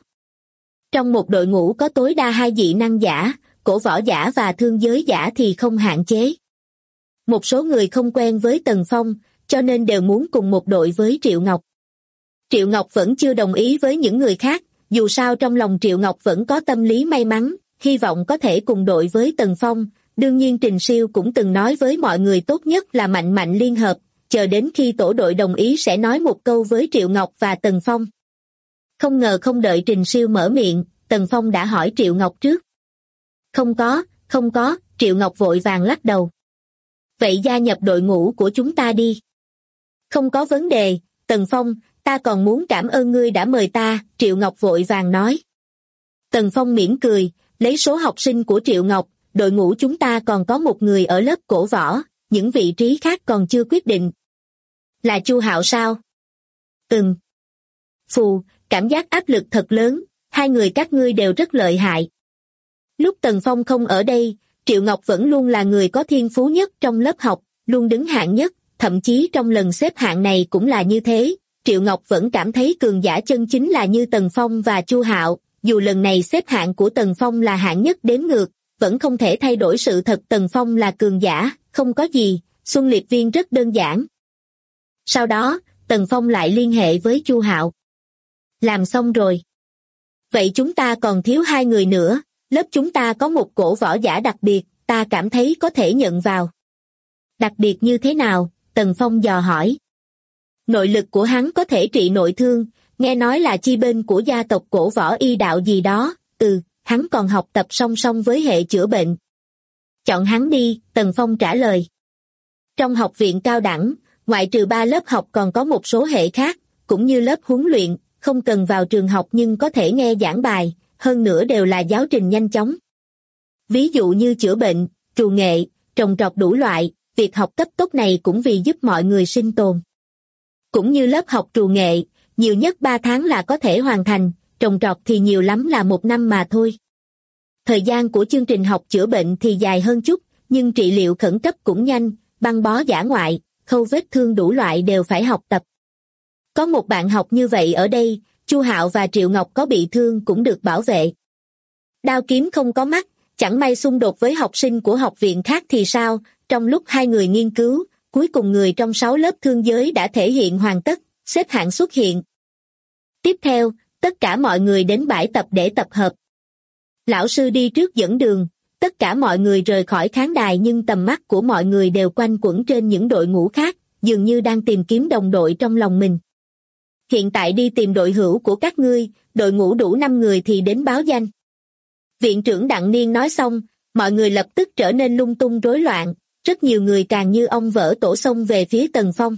Trong một đội ngũ có tối đa 2 dị năng giả, cổ võ giả và thương giới giả thì không hạn chế. Một số người không quen với Tần Phong, cho nên đều muốn cùng một đội với Triệu Ngọc. Triệu Ngọc vẫn chưa đồng ý với những người khác, dù sao trong lòng Triệu Ngọc vẫn có tâm lý may mắn, hy vọng có thể cùng đội với Tần Phong. Đương nhiên Trình Siêu cũng từng nói với mọi người tốt nhất là mạnh mạnh liên hợp, chờ đến khi tổ đội đồng ý sẽ nói một câu với Triệu Ngọc và Tần Phong. Không ngờ không đợi Trình Siêu mở miệng, Tần Phong đã hỏi Triệu Ngọc trước. Không có, Triệu Ngọc vội vàng lắc đầu. Vậy gia nhập đội ngũ của chúng ta đi. Không có vấn đề, Tần Phong, ta còn muốn cảm ơn ngươi đã mời ta, Triệu Ngọc vội vàng nói. Tần Phong mỉm cười, lấy số học sinh của Triệu Ngọc, đội ngũ chúng ta còn có một người ở lớp cổ võ, những vị trí khác còn chưa quyết định. Là Chu Hạo sao? Phù, cảm giác áp lực thật lớn, 2 người các ngươi đều rất lợi hại. Lúc Tần Phong không ở đây, Triệu Ngọc vẫn luôn là người có thiên phú nhất trong lớp học, luôn đứng hạng nhất, thậm chí trong lần xếp hạng này cũng là như thế. Triệu Ngọc vẫn cảm thấy cường giả chân chính là như Tần Phong và Chu Hạo, dù lần này xếp hạng của Tần Phong là hạng nhất đếm ngược, vẫn không thể thay đổi sự thật Tần Phong là cường giả, không có gì, Xuân Liệp Viên rất đơn giản. Sau đó, Tần Phong lại liên hệ với Chu Hạo. Làm xong rồi. Vậy chúng ta còn thiếu 2 người nữa, lớp chúng ta có một cổ võ giả đặc biệt, ta cảm thấy có thể nhận vào. Đặc biệt như thế nào? Tần Phong dò hỏi. Nội lực của hắn có thể trị nội thương, nghe nói là chi bên của gia tộc cổ võ y đạo gì đó, hắn còn học tập song song với hệ chữa bệnh. Chọn hắn đi, Tần Phong trả lời. Trong học viện cao đẳng, ngoại trừ 3 lớp học còn có một số hệ khác, cũng như lớp huấn luyện, không cần vào trường học nhưng có thể nghe giảng bài, hơn nữa đều là giáo trình nhanh chóng. Ví dụ như chữa bệnh, trù nghệ, trồng trọt đủ loại, việc học cấp tốc này cũng vì giúp mọi người sinh tồn. Cũng như lớp học trù nghệ, nhiều nhất 3 tháng là có thể hoàn thành, trồng trọt thì nhiều lắm là 1 năm mà thôi. Thời gian của chương trình học chữa bệnh thì dài hơn chút, nhưng trị liệu khẩn cấp cũng nhanh, băng bó dã ngoại, khâu vết thương đủ loại đều phải học tập. Có một bạn học như vậy ở đây, Chu Hạo và Triệu Ngọc có bị thương cũng được bảo vệ. Đao kiếm không có mắt, chẳng may xung đột với học sinh của học viện khác thì sao? Trong lúc 2 người nghiên cứu, cuối cùng người trong 6 lớp thương giới đã thể hiện hoàn tất, xếp hạng xuất hiện. Tiếp theo, tất cả mọi người đến bãi tập để tập hợp. Lão sư đi trước dẫn đường, tất cả mọi người rời khỏi khán đài nhưng tầm mắt của mọi người đều quanh quẩn trên những đội ngũ khác, dường như đang tìm kiếm đồng đội trong lòng mình. Hiện tại đi tìm đội hữu của các ngươi, đội ngũ đủ 5 người thì đến báo danh. Viện trưởng Đặng Niên nói xong, mọi người lập tức trở nên lung tung rối loạn, rất nhiều người càng như ong vỡ tổ xông về phía Tần Phong.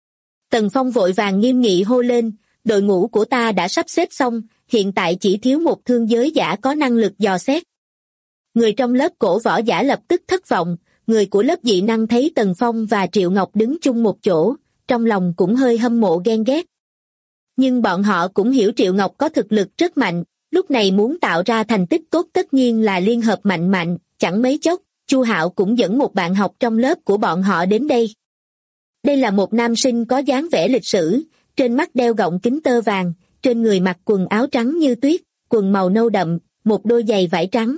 Tần Phong vội vàng nghiêm nghị hô lên, đội ngũ của ta đã sắp xếp xong, hiện tại chỉ thiếu một thương giới giả có năng lực dò xét. Người trong lớp cổ võ giả lập tức thất vọng, người của lớp dị năng thấy Tần Phong và Triệu Ngọc đứng chung một chỗ, trong lòng cũng hơi hâm mộ ghen ghét. Nhưng bọn họ cũng hiểu Triệu Ngọc có thực lực rất mạnh, lúc này muốn tạo ra thành tích tốt tất nhiên là liên hợp mạnh mạnh, chẳng mấy chốc, Chu Hạo cũng dẫn một bạn học trong lớp của bọn họ đến đây. Đây là một nam sinh có dáng vẻ lịch sử, trên mắt đeo gọng kính tơ vàng, trên người mặc quần áo trắng như tuyết, quần màu nâu đậm, một đôi giày vải trắng.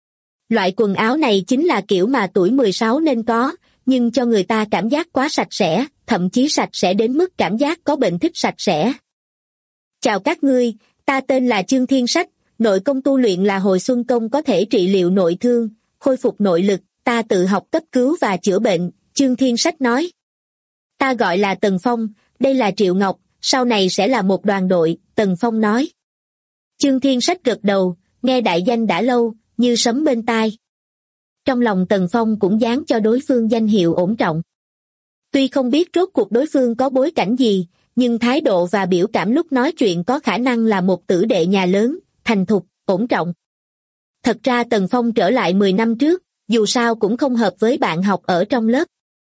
Loại quần áo này chính là kiểu mà tuổi 16 nên có, nhưng cho người ta cảm giác quá sạch sẽ, thậm chí sạch sẽ đến mức cảm giác có bệnh thích sạch sẽ. Chào các ngươi, ta tên là Chương Thiên Sách, nội công tu luyện là hồi xuân công có thể trị liệu nội thương, khôi phục nội lực, ta tự học cấp cứu và chữa bệnh, Chương Thiên Sách nói. Ta gọi là Tần Phong, đây là Triệu Ngọc, sau này sẽ là một đoàn đội, Tần Phong nói. Chương Thiên Sách gật đầu, nghe đại danh đã lâu, như sấm bên tai. Trong lòng Tần Phong cũng dán cho đối phương danh hiệu ổn trọng. Tuy không biết rốt cuộc đối phương có bối cảnh gì, nhưng thái độ và biểu cảm lúc nói chuyện có khả năng là một tử đệ nhà lớn, thành thục, ổn trọng. Thật ra Tần Phong trở lại 10 năm trước, dù sao cũng không hợp với bạn học ở trong lớp.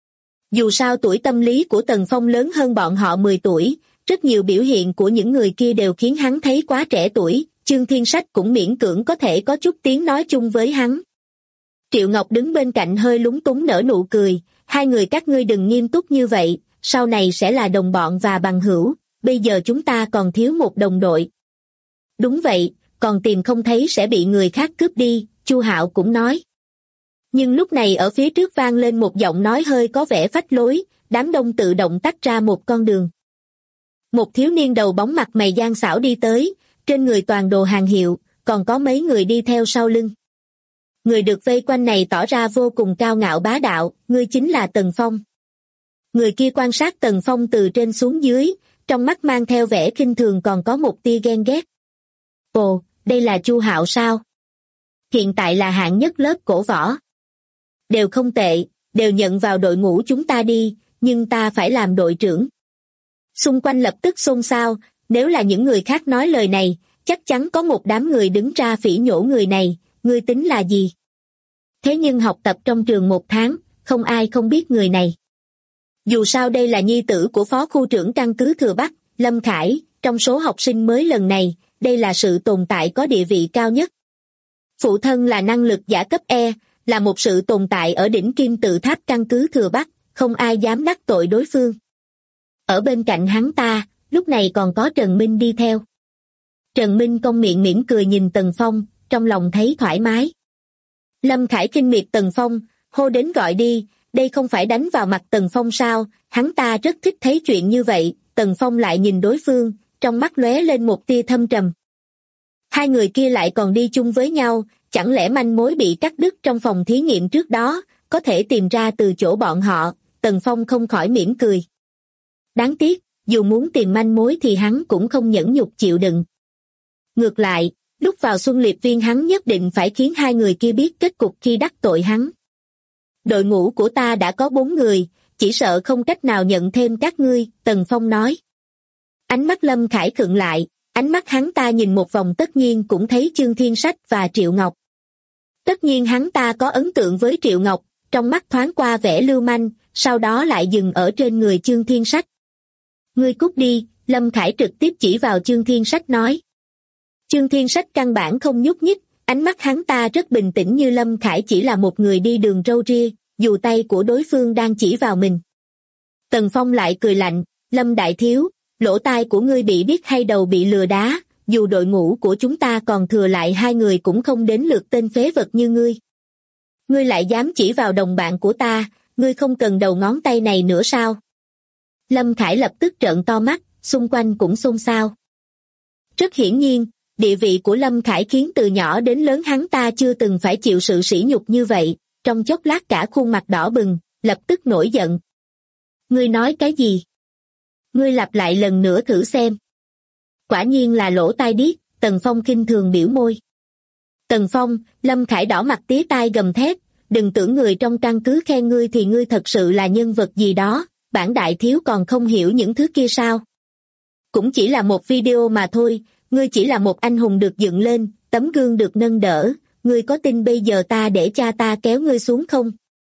Dù sao tuổi tâm lý của Tần Phong lớn hơn bọn họ 10 tuổi, rất nhiều biểu hiện của những người kia đều khiến hắn thấy quá trẻ tuổi, Chương Thiên Sách cũng miễn cưỡng có thể có chút tiếng nói chung với hắn. Triệu Ngọc đứng bên cạnh hơi lúng túng nở nụ cười, 2 người các ngươi đừng nghiêm túc như vậy, sau này sẽ là đồng bọn và bằng hữu, bây giờ chúng ta còn thiếu một đồng đội. Đúng vậy, còn tìm không thấy sẽ bị người khác cướp đi, Chu Hạo cũng nói. Nhưng lúc này ở phía trước vang lên một giọng nói hơi có vẻ phách lối, đám đông tự động tách ra một con đường. Một thiếu niên đầu bóng mặt mày gian xảo đi tới, trên người toàn đồ hàng hiệu, còn có mấy người đi theo sau lưng. Người được vây quanh này tỏ ra vô cùng cao ngạo bá đạo, ngươi chính là Tần Phong. Người kia quan sát Tần Phong từ trên xuống dưới, trong mắt mang theo vẻ khinh thường còn có một tia ghen ghét. Ồ, đây là Chu Hạo sao? Hiện tại là hạng nhất lớp cổ võ. Đều không tệ, đều nhận vào đội ngũ chúng ta đi, nhưng ta phải làm đội trưởng. Xung quanh lập tức xôn xao, nếu là những người khác nói lời này, chắc chắn có một đám người đứng ra phỉ nhổ người này, ngươi tính là gì? Thế nhưng học tập trong trường 1 tháng, không ai không biết người này. Dù sao đây là nhi tử của phó khu trưởng căn cứ Thừa Bắc, Lâm Khải, trong số học sinh mới lần này, đây là sự tồn tại có địa vị cao nhất. Phụ thân là năng lực giả cấp E, là một sự tồn tại ở đỉnh kim tự tháp căn cứ Thừa Bắc, không ai dám đắc tội đối phương. Ở bên cạnh hắn ta, lúc này còn có Trần Minh đi theo. Trần Minh cong miệng mỉm cười nhìn Tần Phong, trong lòng thấy thoải mái. Lâm Khải khinh miệt Tần Phong, hô đến gọi đi, đây không phải đánh vào mặt Tần Phong sao, hắn ta rất thích thấy chuyện như vậy. Tần Phong lại nhìn đối phương, trong mắt lóe lên một tia thâm trầm. Hai người kia lại còn đi chung với nhau, chẳng lẽ manh mối bị cắt đứt trong phòng thí nghiệm trước đó, có thể tìm ra từ chỗ bọn họ. Tần Phong không khỏi mỉm cười. Đáng tiếc, dù muốn tìm manh mối thì hắn cũng không nhẫn nhục chịu đựng. Ngược lại, lúc vào Xuân Liệp Viên hắn nhất định phải khiến hai người kia biết kết cục khi đắc tội hắn. Đội ngũ của ta đã có 4 người, chỉ sợ không cách nào nhận thêm các ngươi, Tần Phong nói. Ánh mắt Lâm Khải khựng lại, ánh mắt hắn ta nhìn một vòng tất nhiên cũng thấy Chương Thiên Sách và Triệu Ngọc. Tất nhiên hắn ta có ấn tượng với Triệu Ngọc, trong mắt thoáng qua vẻ lưu manh, sau đó lại dừng ở trên người Chương Thiên Sách. Ngươi cút đi, Lâm Khải trực tiếp chỉ vào Chương Thiên Sách nói. Chương Thiên Sách căn bản không nhúc nhích, ánh mắt hắn ta rất bình tĩnh như Lâm Khải chỉ là một người đi đường râu ria, dù tay của đối phương đang chỉ vào mình. Tần Phong lại cười lạnh, Lâm đại thiếu, lỗ tai của ngươi bị biết hay đầu bị lừa đá, dù đội ngũ của chúng ta còn thừa lại 2 người cũng không đến lượt tên phế vật như ngươi. Ngươi lại dám chỉ vào đồng bạn của ta, ngươi không cần đầu ngón tay này nữa sao? Lâm Khải lập tức trợn to mắt, xung quanh cũng xôn xao. Rất hiển nhiên, địa vị của Lâm Khải khiến từ nhỏ đến lớn hắn ta chưa từng phải chịu sự sỉ nhục như vậy, trong chốc lát cả khuôn mặt đỏ bừng, lập tức nổi giận. Ngươi nói cái gì? Ngươi lặp lại lần nữa thử xem. Quả nhiên là lỗ tai điếc, Tần Phong khinh thường biểu môi. Tần Phong, Lâm Khải đỏ mặt tía tai gầm thét, đừng tưởng người trong căn cứ khen ngươi thì ngươi thật sự là nhân vật gì đó, bản đại thiếu còn không hiểu những thứ kia sao? Cũng chỉ là một video mà thôi, ngươi chỉ là một anh hùng được dựng lên, tấm gương được nâng đỡ, ngươi có tin bây giờ ta để cha ta kéo ngươi xuống không?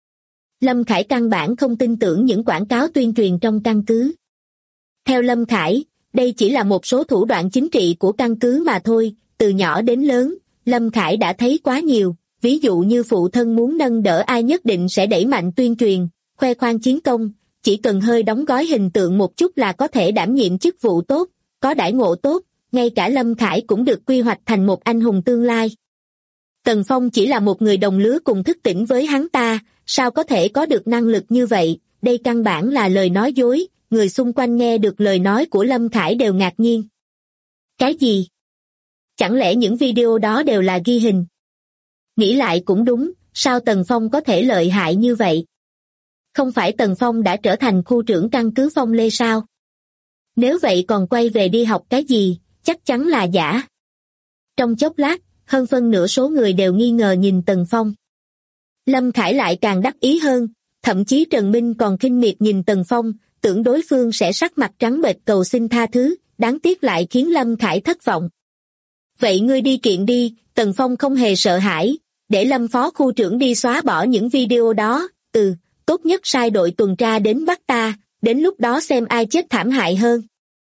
Lâm Khải căn bản không tin tưởng những quảng cáo tuyên truyền trong căn cứ. Theo Lâm Khải, đây chỉ là một số thủ đoạn chính trị của căn cứ mà thôi, từ nhỏ đến lớn, Lâm Khải đã thấy quá nhiều, ví dụ như phụ thân muốn nâng đỡ ai nhất định sẽ đẩy mạnh tuyên truyền, khoe khoang chiến công, chỉ cần hơi đóng gói hình tượng một chút là có thể đảm nhiệm chức vụ tốt, có đãi ngộ tốt, ngay cả Lâm Khải cũng được quy hoạch thành một anh hùng tương lai. Tần Phong chỉ là một người đồng lứa cùng thức tỉnh với hắn ta, sao có thể có được năng lực như vậy, đây căn bản là lời nói dối, người xung quanh nghe được lời nói của Lâm Khải đều ngạc nhiên. Cái gì? Chẳng lẽ những video đó đều là ghi hình? Nghĩ lại cũng đúng, sao Tần Phong có thể lợi hại như vậy? Không phải Tần Phong đã trở thành khu trưởng căn cứ Phong Lê sao? Nếu vậy còn quay về đi học cái gì, chắc chắn là giả. Trong chốc lát, hơn phân nửa số người đều nghi ngờ nhìn Tần Phong. Lâm Khải lại càng đắc ý hơn, thậm chí Trần Minh còn khinh miệt nhìn Tần Phong, tưởng đối phương sẽ sắc mặt trắng bệch cầu xin tha thứ, đáng tiếc lại khiến Lâm Khải thất vọng. Vậy ngươi đi kiện đi, Tần Phong không hề sợ hãi, để Lâm phó khu trưởng đi xóa bỏ những video đó, tốt nhất sai đội tuần tra đến bắt ta, đến lúc đó xem ai chết thảm hại hơn.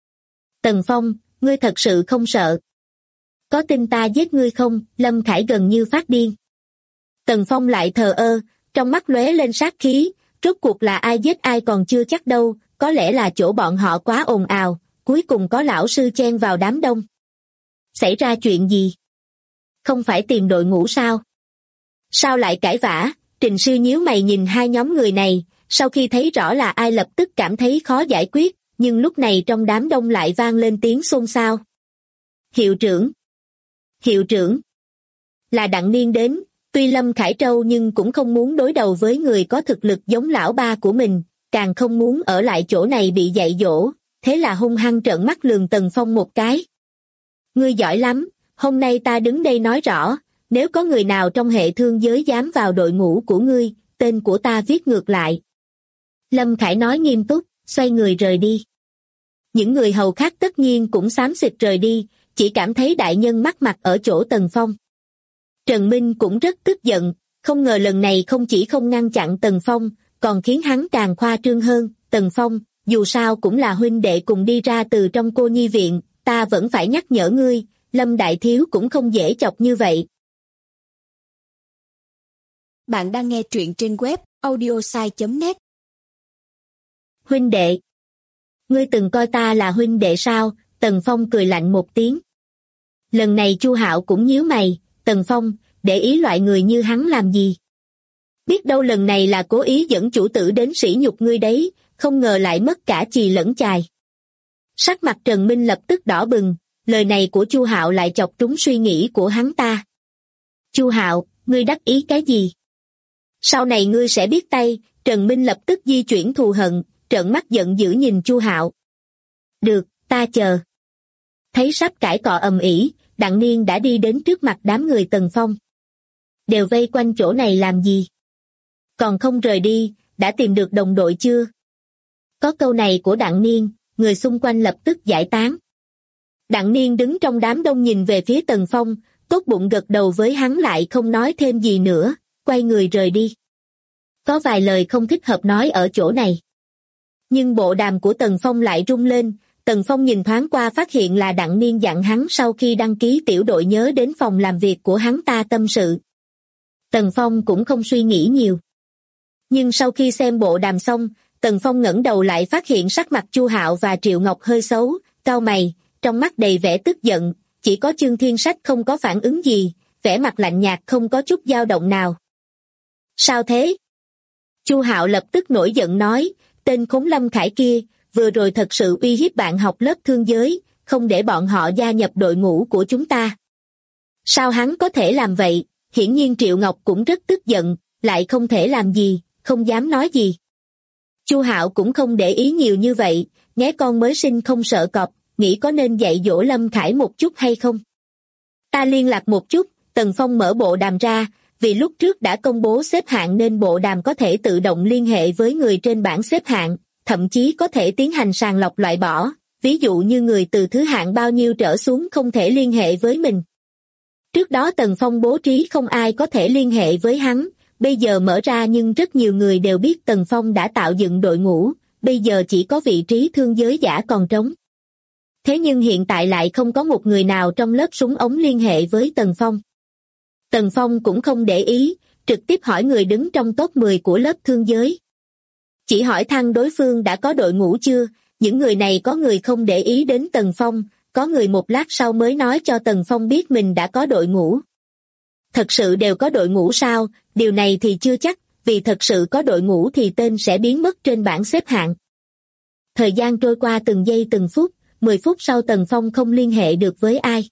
Tần Phong, ngươi thật sự không sợ? Có tin ta giết ngươi không? Lâm Khải gần như phát điên. Tần Phong lại thờ ơ, trong mắt lóe lên sát khí, rốt cuộc là ai giết ai còn chưa chắc đâu, có lẽ là chỗ bọn họ quá ồn ào, cuối cùng có lão sư chen vào đám đông. Xảy ra chuyện gì? Không phải tìm đội ngũ sao? Sao lại cãi vã? Trình Sư nhíu mày nhìn hai nhóm người này, sau khi thấy rõ là ai lập tức cảm thấy khó giải quyết, nhưng lúc này trong đám đông lại vang lên tiếng xôn xao. Hiệu trưởng! Hiệu trưởng! Là Đặng Niên đến, tuy Lâm Khải trâu nhưng cũng không muốn đối đầu với người có thực lực giống lão ba của mình, càng không muốn ở lại chỗ này bị dạy dỗ, thế là hung hăng trợn mắt lườm Tần Phong một cái. Ngươi giỏi lắm, hôm nay ta đứng đây nói rõ, nếu có người nào trong hệ thương giới dám vào đội ngũ của ngươi, tên của ta viết ngược lại. Lâm Khải nói nghiêm túc, xoay người rời đi. Những người hầu khác tất nhiên cũng xám xịt rời đi, chỉ cảm thấy đại nhân mắc mặt ở chỗ Tần Phong. Trần Minh cũng rất tức giận, không ngờ lần này không chỉ không ngăn chặn Tần Phong, còn khiến hắn càng khoa trương hơn. Tần Phong, dù sao cũng là huynh đệ cùng đi ra từ trong cô nhi viện, ta vẫn phải nhắc nhở ngươi, Lâm đại thiếu cũng không dễ chọc như vậy. Bạn đang nghe truyện trên web audiosai.net. Huynh đệ. Ngươi từng coi ta là huynh đệ sao? Tần Phong cười lạnh một tiếng. Lần này Chu Hạo cũng nhíu mày, Tần Phong, để ý loại người như hắn làm gì? Biết đâu lần này là cố ý dẫn chủ tử đến sỉ nhục ngươi đấy, không ngờ lại mất cả chì lẫn chài. Sắc mặt Trần Minh lập tức đỏ bừng, lời này của Chu Hạo lại chọc trúng suy nghĩ của hắn ta. Chu Hạo, ngươi đắc ý cái gì? Sau này ngươi sẽ biết tay. Trần Minh lập tức di chuyển thù hận, trợn mắt giận dữ nhìn Chu Hạo. Được, ta chờ. Thấy sắp cãi cọ ầm ĩ, Đặng Niên đã đi đến trước mặt đám người Tần Phong. Đều vây quanh chỗ này làm gì? Còn không rời đi, đã tìm được đồng đội chưa? Có câu này của Đặng Niên, người xung quanh lập tức giải tán. Đặng Niên đứng trong đám đông nhìn về phía Tần Phong, tốt bụng gật đầu với hắn lại không nói thêm gì nữa, quay người rời đi. Có vài lời không thích hợp nói ở chỗ này. Nhưng bộ đàm của Tần Phong lại rung lên, Tần Phong nhìn thoáng qua phát hiện là Đặng Niên dặn hắn sau khi đăng ký tiểu đội nhớ đến phòng làm việc của hắn ta tâm sự. Tần Phong cũng không suy nghĩ nhiều. Nhưng sau khi xem bộ đàm xong, Tần Phong ngẩng đầu lại phát hiện sắc mặt Chu Hạo và Triệu Ngọc hơi xấu, cau mày, trong mắt đầy vẻ tức giận, chỉ có Chương Thiên Sách không có phản ứng gì, vẻ mặt lạnh nhạt không có chút dao động nào. Sao thế? Chu Hạo lập tức nổi giận nói, tên khốn Lâm Khải kia, vừa rồi thật sự uy hiếp bạn học lớp thương giới, không để bọn họ gia nhập đội ngũ của chúng ta. Sao hắn có thể làm vậy? Hiển nhiên Triệu Ngọc cũng rất tức giận, lại không thể làm gì, không dám nói gì. Chu Hạo cũng không để ý nhiều như vậy, nhé con mới sinh không sợ cọp, nghĩ có nên dạy dỗ Lâm Khải một chút hay không? Ta liên lạc một chút. Tần Phong mở bộ đàm ra, vì lúc trước đã công bố xếp hạng nên bộ đàm có thể tự động liên hệ với người trên bảng xếp hạng, thậm chí có thể tiến hành sàng lọc loại bỏ, ví dụ như người từ thứ hạng bao nhiêu trở xuống không thể liên hệ với mình. Trước đó Tần Phong bố trí không ai có thể liên hệ với hắn, bây giờ mở ra nhưng rất nhiều người đều biết Tần Phong đã tạo dựng đội ngũ, bây giờ chỉ có vị trí thương giới giả còn trống. Thế nhưng hiện tại lại không có một người nào trong lớp súng ống liên hệ với Tần Phong. Tần Phong cũng không để ý, trực tiếp hỏi người đứng trong top 10 của lớp thương giới. Chỉ hỏi thăm đối phương đã có đội ngũ chưa, những người này có người không để ý đến Tần Phong, có người một lát sau mới nói cho Tần Phong biết mình đã có đội ngũ. Thật sự đều có đội ngũ sao? Điều này thì chưa chắc, vì thật sự có đội ngũ thì tên sẽ biến mất trên bảng xếp hạng. Thời gian trôi qua từng giây từng phút, 10 phút sau Tần Phong không liên hệ được với ai.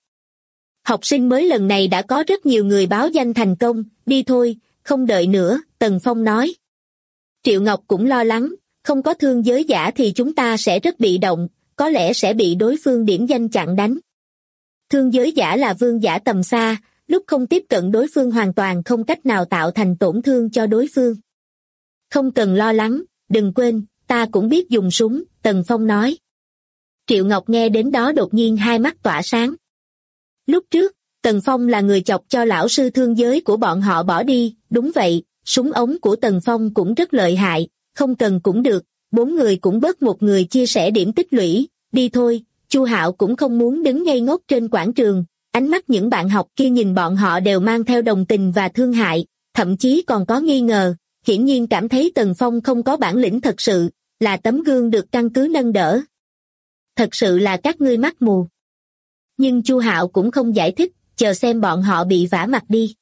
Học sinh mới lần này đã có rất nhiều người báo danh thành công, đi thôi, không đợi nữa, Tần Phong nói. Triệu Ngọc cũng lo lắng, không có thương giới giả thì chúng ta sẽ rất bị động, có lẽ sẽ bị đối phương điểm danh chặn đánh. Thương giới giả là vương giả tầm xa, lúc không tiếp cận đối phương hoàn toàn không cách nào tạo thành tổn thương cho đối phương. Không cần lo lắng, đừng quên, ta cũng biết dùng súng, Tần Phong nói. Triệu Ngọc nghe đến đó đột nhiên hai mắt tỏa sáng. Lúc trước, Tần Phong là người chọc cho lão sư thương giới của bọn họ bỏ đi, đúng vậy, súng ống của Tần Phong cũng rất lợi hại, không cần cũng được, 4 người cũng bớt một người chia sẻ điểm tích lũy, đi thôi. Chu Hạo cũng không muốn đứng ngây ngốc trên quảng trường, ánh mắt những bạn học kia nhìn bọn họ đều mang theo đồng tình và thương hại, thậm chí còn có nghi ngờ, hiển nhiên cảm thấy Tần Phong không có bản lĩnh thật sự, là tấm gương được căn cứ nâng đỡ. Thật sự là các ngươi mắt mù. Nhưng Chu Hạo cũng không giải thích, chờ xem bọn họ bị vả mặt đi.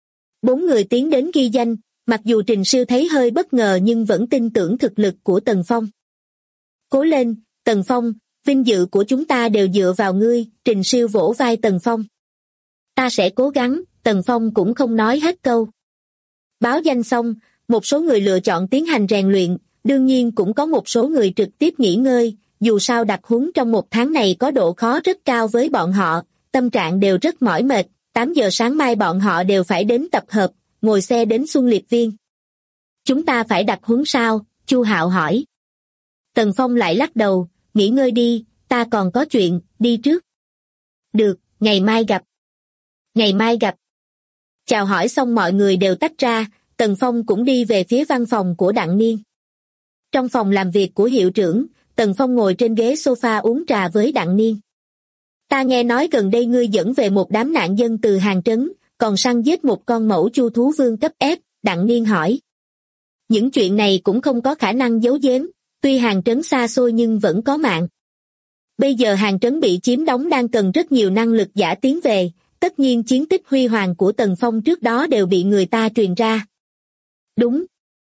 4 người tiến đến ghi danh, mặc dù Trình Siêu thấy hơi bất ngờ nhưng vẫn tin tưởng thực lực của Tần Phong. Cố lên, Tần Phong, vinh dự của chúng ta đều dựa vào ngươi, Trình Siêu vỗ vai Tần Phong. Ta sẽ cố gắng, Tần Phong cũng không nói hết câu. Báo danh xong, một số người lựa chọn tiến hành rèn luyện, đương nhiên cũng có một số người trực tiếp nghỉ ngơi, dù sao đặc huấn trong 1 tháng này có độ khó rất cao với bọn họ, tâm trạng đều rất mỏi mệt, 8 giờ sáng mai bọn họ đều phải đến tập hợp, ngồi xe đến Xuân Liệp Viên. Chúng ta phải đặc huấn sao? Chu Hạo hỏi. Tần Phong lại lắc đầu, nghỉ ngơi đi, ta còn có chuyện, đi trước. Được, ngày mai gặp. Ngày mai gặp. Chào hỏi xong mọi người đều tách ra, Tần Phong cũng đi về phía văn phòng của Đặng Niên. Trong phòng làm việc của hiệu trưởng, Tần Phong ngồi trên ghế sofa uống trà với Đặng Niên. Ta nghe nói gần đây ngươi dẫn về một đám nạn dân từ Hàng Trấn, còn săn giết một con mẫu chu thú vương cấp F, Đặng Niên hỏi. Những chuyện này cũng không có khả năng giấu giếm, tuy Hàng Trấn xa xôi nhưng vẫn có mạng. Bây giờ Hàng Trấn bị chiếm đóng đang cần rất nhiều năng lực giả tiến về, tất nhiên chiến tích huy hoàng của Tần Phong trước đó đều bị người ta truyền ra. Đúng.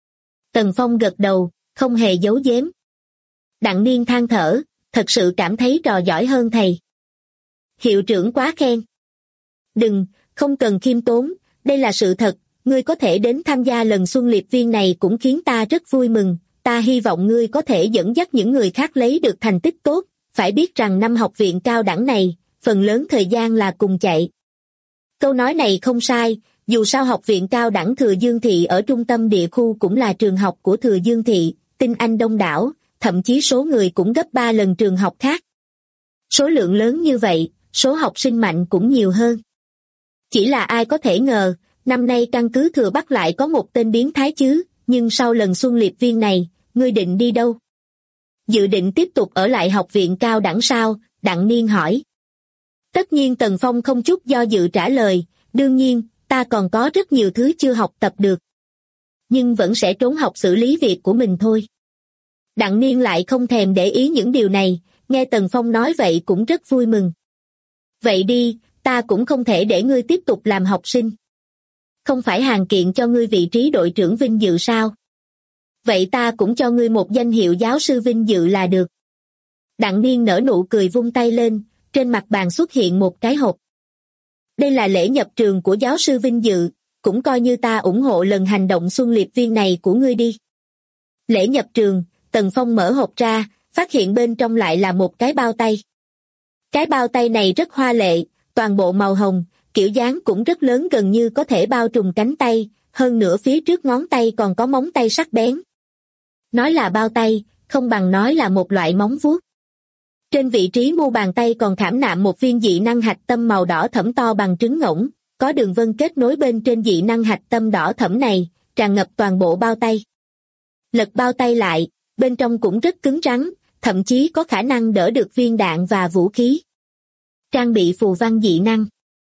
Tần Phong gật đầu, không hề giấu giếm. Đặng Niên than thở, thật sự cảm thấy trò giỏi hơn thầy. Hiệu trưởng quá khen. Đừng, không cần khiêm tốn, đây là sự thật, ngươi có thể đến tham gia lần Xuân Liệp Viên này cũng khiến ta rất vui mừng, ta hy vọng ngươi có thể dẫn dắt những người khác lấy được thành tích tốt, phải biết rằng năm học viện cao đẳng này, phần lớn thời gian là cùng chạy. Câu nói này không sai, dù sao học viện cao đẳng Thừa Dương Thị ở trung tâm địa khu cũng là trường học của Thừa Dương Thị, tinh anh đông đảo, thậm chí số người cũng gấp 3 lần trường học khác. Số lượng lớn như vậy, số học sinh mạnh cũng nhiều hơn. Chỉ là ai có thể ngờ, năm nay căn cứ Thừa Bắc lại có một tên biến thái chứ, nhưng sau lần Xuân Liệp Viên này, ngươi định đi đâu? Dự định tiếp tục ở lại học viện cao đẳng sao? Đặng Niên hỏi. Tất nhiên Tần Phong không chút do dự trả lời, đương nhiên, ta còn có rất nhiều thứ chưa học tập được. Nhưng vẫn sẽ trốn học xử lý việc của mình thôi. Đặng Niên lại không thèm để ý những điều này, nghe Tần Phong nói vậy cũng rất vui mừng. Vậy đi, ta cũng không thể để ngươi tiếp tục làm học sinh. Không phải hàng kiện cho ngươi vị trí đội trưởng vinh dự sao? Vậy ta cũng cho ngươi một danh hiệu giáo sư vinh dự là được. Đặng Niên nở nụ cười vung tay lên, trên mặt bàn xuất hiện một cái hộp. Đây là lễ nhập trường của giáo sư vinh dự, cũng coi như ta ủng hộ lần hành động Xuân Liệp Viên này của ngươi đi. Lễ nhập trường, Tần Phong mở hộp ra, phát hiện bên trong lại là một cái bao tay. Cái bao tay này rất hoa lệ, toàn bộ màu hồng, kiểu dáng cũng rất lớn gần như có thể bao trùm cánh tay, hơn nữa phía trước ngón tay còn có móng tay sắc bén. Nói là bao tay, không bằng nói là một loại móng vuốt. Trên vị trí mu bàn tay còn khảm nạm một viên dị năng hạch tâm màu đỏ thẫm to bằng trứng ngỗng, có đường vân kết nối bên trên dị năng hạch tâm đỏ thẫm này, tràn ngập toàn bộ bao tay. Lật bao tay lại, bên trong cũng rất cứng rắn, thậm chí có khả năng đỡ được viên đạn và vũ khí. Trang bị phù văn dị năng.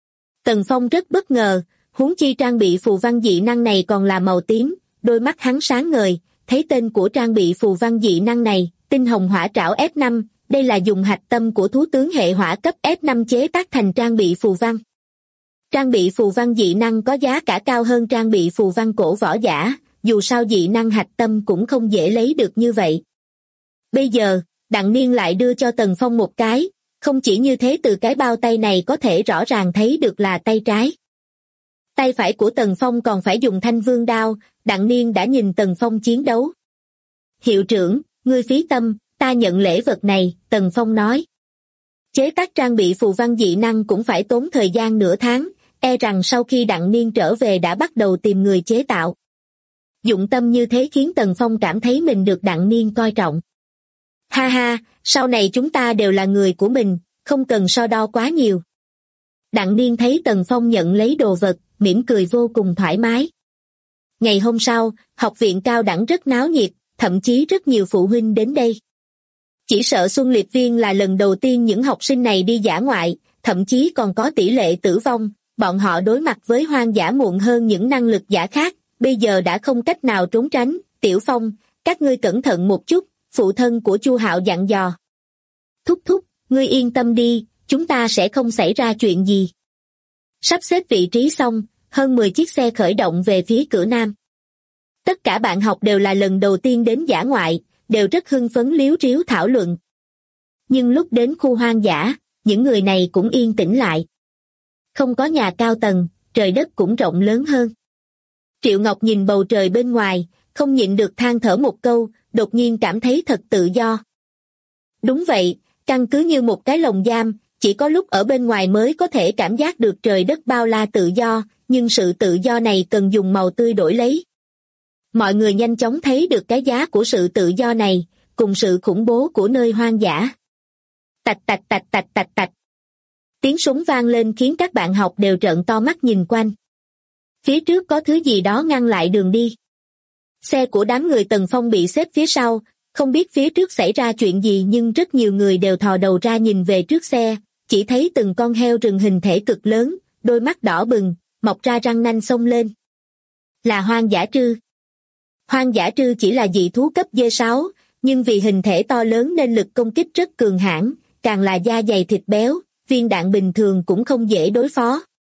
Tần Phong rất bất ngờ, huống chi trang bị phù văn dị năng này còn là màu tím, đôi mắt hắn sáng ngời, thấy tên của trang bị phù văn dị năng này, tinh hồng hỏa trảo F5, đây là dùng hạch tâm của thú tướng hệ hỏa cấp F5 chế tác thành trang bị phù văn. Trang bị phù văn dị năng có giá cả cao hơn trang bị phù văn cổ võ giả, dù sao dị năng hạch tâm cũng không dễ lấy được như vậy. Bây giờ, Đặng Niên lại đưa cho Tần Phong một cái, không chỉ như thế từ cái bao tay này có thể rõ ràng thấy được là tay trái. Tay phải của Tần Phong còn phải dùng thanh vương đao, Đặng Niên đã nhìn Tần Phong chiến đấu. Hiệu trưởng, ngươi phí tâm, ta nhận lễ vật này, Tần Phong nói. Chế tác trang bị phù văn dị năng cũng phải tốn thời gian nửa tháng, e rằng sau khi Đặng Niên trở về đã bắt đầu tìm người chế tạo. Dụng tâm như thế khiến Tần Phong cảm thấy mình được Đặng Niên coi trọng. Ha ha, sau này chúng ta đều là người của mình, không cần so đo quá nhiều. Đặng Niên thấy Tần Phong nhận lấy đồ vật, mỉm cười vô cùng thoải mái. Ngày hôm sau, học viện cao đẳng rất náo nhiệt, thậm chí rất nhiều phụ huynh đến đây. Chỉ sợ Xuân Liệp Viên là lần đầu tiên những học sinh này đi dã ngoại, thậm chí còn có tỷ lệ tử vong, bọn họ đối mặt với hoang dã muộn hơn những năng lực giả khác, bây giờ đã không cách nào trốn tránh. Tiểu Phong, các ngươi cẩn thận một chút, phụ thân của Chu Hạo dặn dò. Thúc thúc, ngươi yên tâm đi, chúng ta sẽ không xảy ra chuyện gì. Sắp xếp vị trí xong, hơn 10 chiếc xe khởi động về phía cửa Nam. Tất cả bạn học đều là lần đầu tiên đến dã ngoại, đều rất hưng phấn líu ríu thảo luận. Nhưng lúc đến khu hoang dã, những người này cũng yên tĩnh lại. Không có nhà cao tầng, trời đất cũng rộng lớn hơn. Triệu Ngọc nhìn bầu trời bên ngoài, không nhịn được than thở một câu, đột nhiên cảm thấy thật tự do. Đúng vậy, căn cứ như một cái lồng giam, chỉ có lúc ở bên ngoài mới có thể cảm giác được trời đất bao la tự do, nhưng sự tự do này cần dùng màu tươi đổi lấy. Mọi người nhanh chóng thấy được cái giá của sự tự do này, cùng sự khủng bố của nơi hoang dã. Tạch tạch tạch tạch tạch tạch. Tiếng súng vang lên khiến các bạn học đều trợn to mắt nhìn quanh. Phía trước có thứ gì đó ngăn lại đường đi. Xe của đám người Tần Phong bị xếp phía sau, không biết phía trước xảy ra chuyện gì nhưng rất nhiều người đều thò đầu ra nhìn về trước xe, chỉ thấy từng con heo rừng hình thể cực lớn, đôi mắt đỏ bừng, mọc ra răng nanh xông lên. Là hoang dã trư. Hoang dã trư chỉ là dị thú cấp D6, nhưng vì hình thể to lớn nên lực công kích rất cường hãn, càng là da dày thịt béo, viên đạn bình thường cũng không dễ đối phó.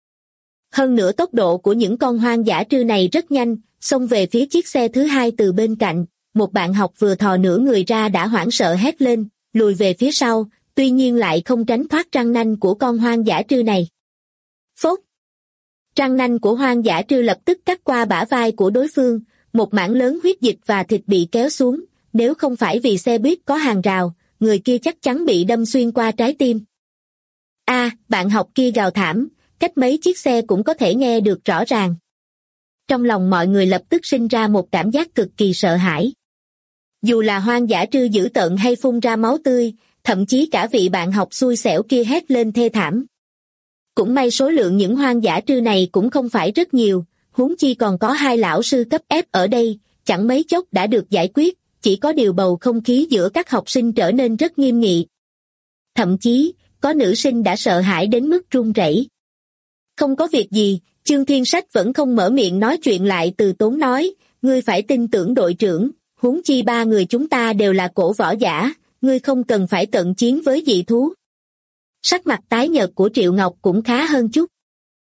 Hơn nữa tốc độ của những con hoang dã trư này rất nhanh, xông về phía chiếc xe thứ hai từ bên cạnh. Một bạn học vừa thò nửa người ra đã hoảng sợ hét lên, lùi về phía sau, tuy nhiên lại không tránh thoát răng nanh của con hoang dã trư này. Phốt! Răng nanh của hoang dã trư lập tức cắt qua bả vai của đối phương, một mảng lớn huyết dịch và thịt bị kéo xuống, nếu không phải vì xe buýt có hàng rào, người kia chắc chắn bị đâm xuyên qua trái tim. Bạn học kia gào thảm, cách mấy chiếc xe cũng có thể nghe được rõ ràng. Trong lòng mọi người lập tức sinh ra một cảm giác cực kỳ sợ hãi. Dù là hoang dã trư dữ tợn hay phun ra máu tươi, thậm chí cả vị bạn học xui xẻo kia hét lên thê thảm. Cũng may số lượng những hoang dã trư này cũng không phải rất nhiều, huống chi còn có hai lão sư cấp F ở đây, chẳng mấy chốc đã được giải quyết, chỉ có điều bầu không khí giữa các học sinh trở nên rất nghiêm nghị. Thậm chí, có nữ sinh đã sợ hãi đến mức run rẩy. Không có việc gì, Chương Thiên Sách vẫn không mở miệng nói chuyện lại từ tốn nói, ngươi phải tin tưởng đội trưởng, huống chi ba người chúng ta đều là cổ võ giả, ngươi không cần phải cận chiến với dị thú. Sắc mặt tái nhợt của Triệu Ngọc cũng khá hơn chút.